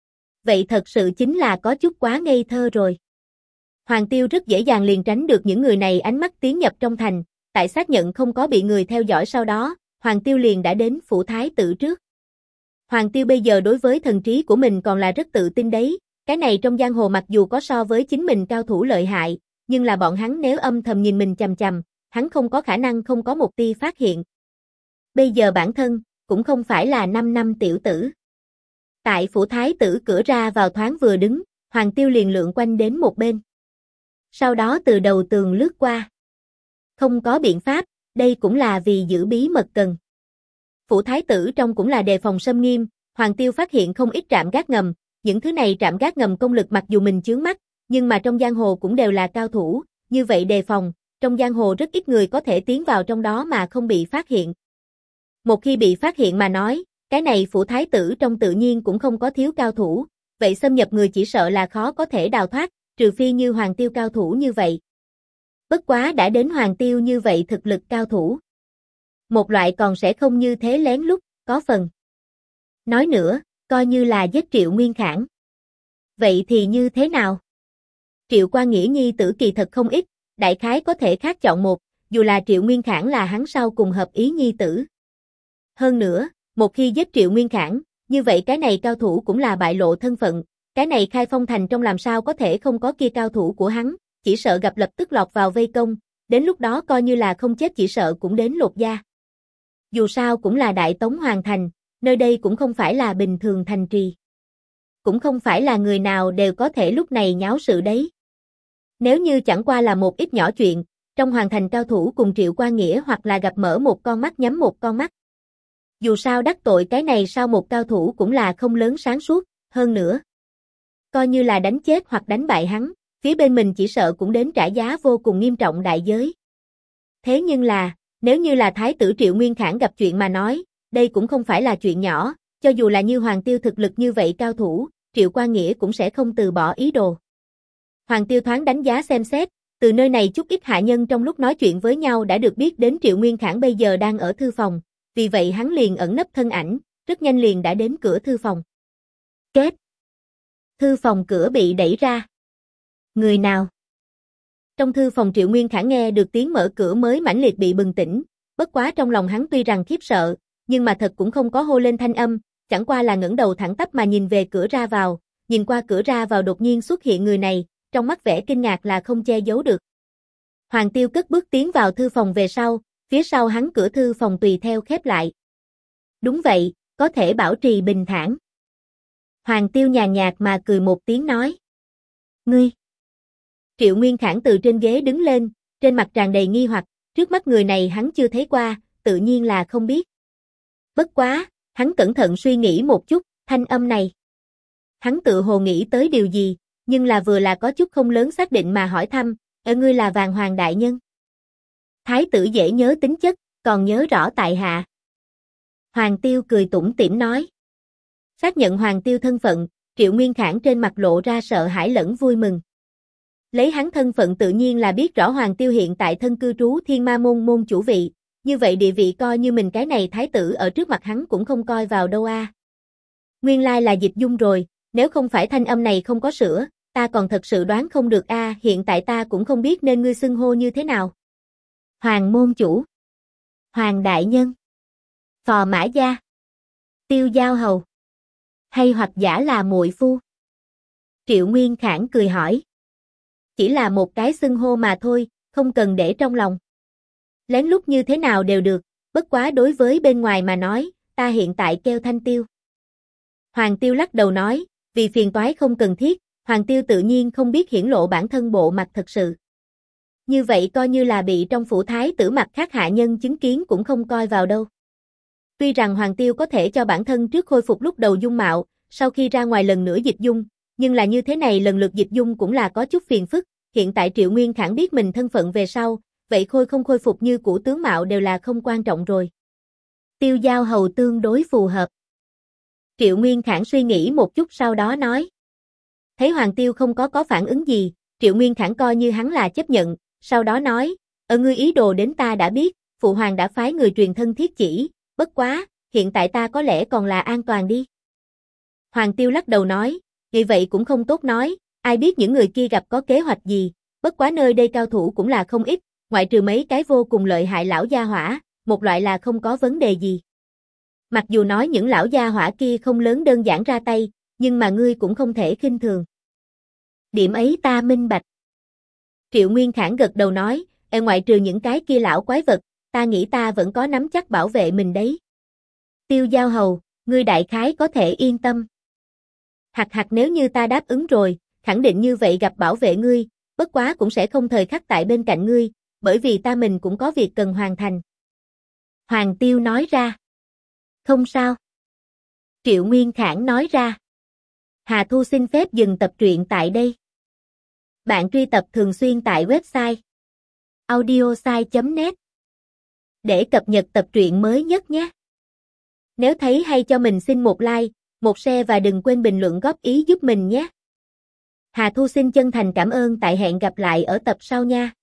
Vậy thật sự chính là có chút quá ngây thơ rồi. Hoàng Tiêu rất dễ dàng liền tránh được những người này ánh mắt tiến nhập trong thành, tại xác nhận không có bị người theo dõi sau đó, Hoàng Tiêu liền đã đến phủ thái tử trước. Hoàng Tiêu bây giờ đối với thần trí của mình còn là rất tự tin đấy, cái này trong giang hồ mặc dù có so với chính mình cao thủ lợi hại, nhưng là bọn hắn nếu âm thầm nhìn mình chằm chằm, hắn không có khả năng không có một tia phát hiện. Bây giờ bản thân, cũng không phải là 5 năm tiểu tử. Tại phủ thái tử cửa ra vào thoáng vừa đứng, Hoàng Tiêu liền lượn quanh đến một bên. Sau đó từ đầu tường lướt qua. Không có biện pháp, đây cũng là vì giữ bí mật cần. Phủ thái tử trong cũng là đề phòng xâm nghiêm, Hoàng Tiêu phát hiện không ít trạm gác ngầm, những thứ này trạm gác ngầm công lực mặc dù mình chướng mắt, nhưng mà trong giang hồ cũng đều là cao thủ, như vậy đề phòng, trong giang hồ rất ít người có thể tiến vào trong đó mà không bị phát hiện. Một khi bị phát hiện mà nói, cái này phủ thái tử trong tự nhiên cũng không có thiếu cao thủ, vậy xâm nhập người chỉ sợ là khó có thể đào thoát, trừ phi như Hoàng Tiêu cao thủ như vậy. Bất quá đã đến Hoàng Tiêu như vậy thực lực cao thủ. Một loại còn sẽ không như thế lén lút, có phần. Nói nữa, coi như là giết Triệu Nguyên Khảng. Vậy thì như thế nào? Triệu Quan Nghĩa nhi tử kỳ thật không ít, đại khái có thể khác chọn một, dù là Triệu Nguyên Khảng là hắn sau cùng hợp ý nhi tử. Hơn nữa, một khi giết Triệu Nguyên Khảng, như vậy cái này cao thủ cũng là bại lộ thân phận, cái này Khai Phong Thành trong làm sao có thể không có kia cao thủ của hắn, chỉ sợ gặp lập tức lọt vào vây công, đến lúc đó coi như là không chết chỉ sợ cũng đến lột da. Dù sao cũng là Đại Tống Hoàng Thành, nơi đây cũng không phải là bình thường thành trì. Cũng không phải là người nào đều có thể lúc này nháo sự đấy. Nếu như chẳng qua là một ít nhỏ chuyện, trong Hoàng Thành cao thủ cùng Triệu Quan Nghĩa hoặc là gặp mở một con mắt nhắm một con mắt. Dù sao đắc tội cái này sao một cao thủ cũng là không lớn sáng suốt, hơn nữa. Coi như là đánh chết hoặc đánh bại hắn, phía bên mình chỉ sợ cũng đến trả giá vô cùng nghiêm trọng đại giới. Thế nhưng là, nếu như là Thái tử Triệu Nguyên Khảng gặp chuyện mà nói, đây cũng không phải là chuyện nhỏ, cho dù là như Hoàng Tiêu thực lực như vậy cao thủ, Triệu Quan Nghĩa cũng sẽ không từ bỏ ý đồ. Hoàng Tiêu thoáng đánh giá xem xét, từ nơi này chút ít hạ nhân trong lúc nói chuyện với nhau đã được biết đến Triệu Nguyên Khảng bây giờ đang ở thư phòng, vì vậy hắn liền ẩn nấp thân ảnh, rất nhanh liền đã đến cửa thư phòng. Kết. Thư phòng cửa bị đẩy ra. Người nào? Trong thư phòng Triệu Nguyên Khảng nghe được tiếng mở cửa mới mãnh liệt bị bừng tỉnh, bất quá trong lòng hắn tuy rằng khiếp sợ, nhưng mà thật cũng không có hô lên thanh âm, chẳng qua là ngẩng đầu thẳng tắp mà nhìn về cửa ra vào, nhìn qua cửa ra vào đột nhiên xuất hiện người này, trong mắt vẻ kinh ngạc là không che giấu được. Hoàng Tiêu cất bước tiến vào thư phòng về sau, phía sau hắn cửa thư phòng tùy theo khép lại. Đúng vậy, có thể bảo trì bình thản. Hoàng Tiêu nhàn nhạt mà cười một tiếng nói. Ngươi. Triệu Nguyên Khảng từ trên ghế đứng lên, trên mặt tràn đầy nghi hoặc, trước mắt người này hắn chưa thấy qua, tự nhiên là không biết. Bất quá, hắn cẩn thận suy nghĩ một chút, thanh âm này. Hắn tự hồ nghĩ tới điều gì, nhưng là vừa là có chút không lớn xác định mà hỏi thăm, ngươi là Vàng Hoàng đại nhân. Thái tử dễ nhớ tính chất, còn nhớ rõ tại hạ. Hoàng Tiêu cười tủm tỉm nói. Xác nhận Hoàng Tiêu thân phận, Triệu Nguyên Khảng trên mặt lộ ra sợ hãi lẫn vui mừng. Lấy hắn thân phận tự nhiên là biết rõ Hoàng Tiêu hiện tại thân cư trú Thiên Ma môn môn chủ vị, như vậy địa vị coi như mình cái này thái tử ở trước mặt hắn cũng không coi vào đâu a. Nguyên lai là Dịch Dung rồi, nếu không phải thanh âm này không có sữa, ta còn thật sự đoán không được a, hiện tại ta cũng không biết nên ngươi xưng hô như thế nào. Hoàng môn chủ, Hoàng đại nhân, Phò mã gia, Tiêu giao hầu, hay hoặc giả là muội phu? Triệu Nguyên Khảng cười hỏi. Chỉ là một cái xưng hô mà thôi, không cần để trong lòng. Lén lút như thế nào đều được, bất quá đối với bên ngoài mà nói, ta hiện tại kêu Thanh Tiêu. Hoàng Tiêu lắc đầu nói, vì phiền toái không cần thiết, Hoàng Tiêu tự nhiên không biết hiển lộ bản thân bộ mặt thật sự. Như vậy coi như là bị trong phủ thái tử mặt khác hạ nhân chứng kiến cũng không coi vào đâu. Tuy rằng Hoàng Tiêu có thể cho bản thân trước khôi phục lúc đầu dung mạo, sau khi ra ngoài lần nữa dịch dung, nhưng là như thế này lần lượt dịch dung cũng là có chút phiền phức, hiện tại Triệu Nguyên Khảng biết mình thân phận về sau, vậy không khôi phục như cũ tướng mạo đều là không quan trọng rồi. Tiêu giao hầu tương đối phù hợp. Triệu Nguyên Khảng suy nghĩ một chút sau đó nói. Thấy Hoàng Tiêu không có phản ứng gì, Triệu Nguyên Khảng coi như hắn là chấp nhận, sau đó nói, Ngươi ý đồ đến ta đã biết, Phụ Hoàng đã phái người truyền thân thiết chỉ, bất quá, hiện tại ta có lẽ còn là an toàn đi. Hoàng Tiêu lắc đầu nói, vì vậy cũng không tốt nói, ai biết những người kia gặp có kế hoạch gì, bất quá nơi đây cao thủ cũng là không ít, ngoại trừ mấy cái vô cùng lợi hại lão gia hỏa, một loại là không có vấn đề gì. Mặc dù nói những lão gia hỏa kia không lớn đơn giản ra tay, nhưng mà ngươi cũng không thể khinh thường. Điểm ấy ta minh bạch. Triệu Nguyên Khải gật đầu nói, ngoại trừ những cái kia lão quái vật, ta nghĩ ta vẫn có nắm chắc bảo vệ mình đấy. Tiêu Giao Hầu, ngươi đại khái có thể yên tâm. Hạc nếu như ta đáp ứng rồi, khẳng định như vậy gặp bảo vệ ngươi, bất quá cũng sẽ không thời khắc tại bên cạnh ngươi, bởi vì ta mình cũng có việc cần hoàn thành. Hoàng Tiêu nói ra. Không sao. Triệu Nguyên Khải nói ra. Hà Thu xin phép dừng tập truyện tại đây. Bạn truy tập thường xuyên tại website audiosai.net để cập nhật tập truyện mới nhất nhé. Nếu thấy hay cho mình xin một like, một share và đừng quên bình luận góp ý giúp mình nhé. Hà Thu xin chân thành cảm ơn, tại hẹn gặp lại ở tập sau nha.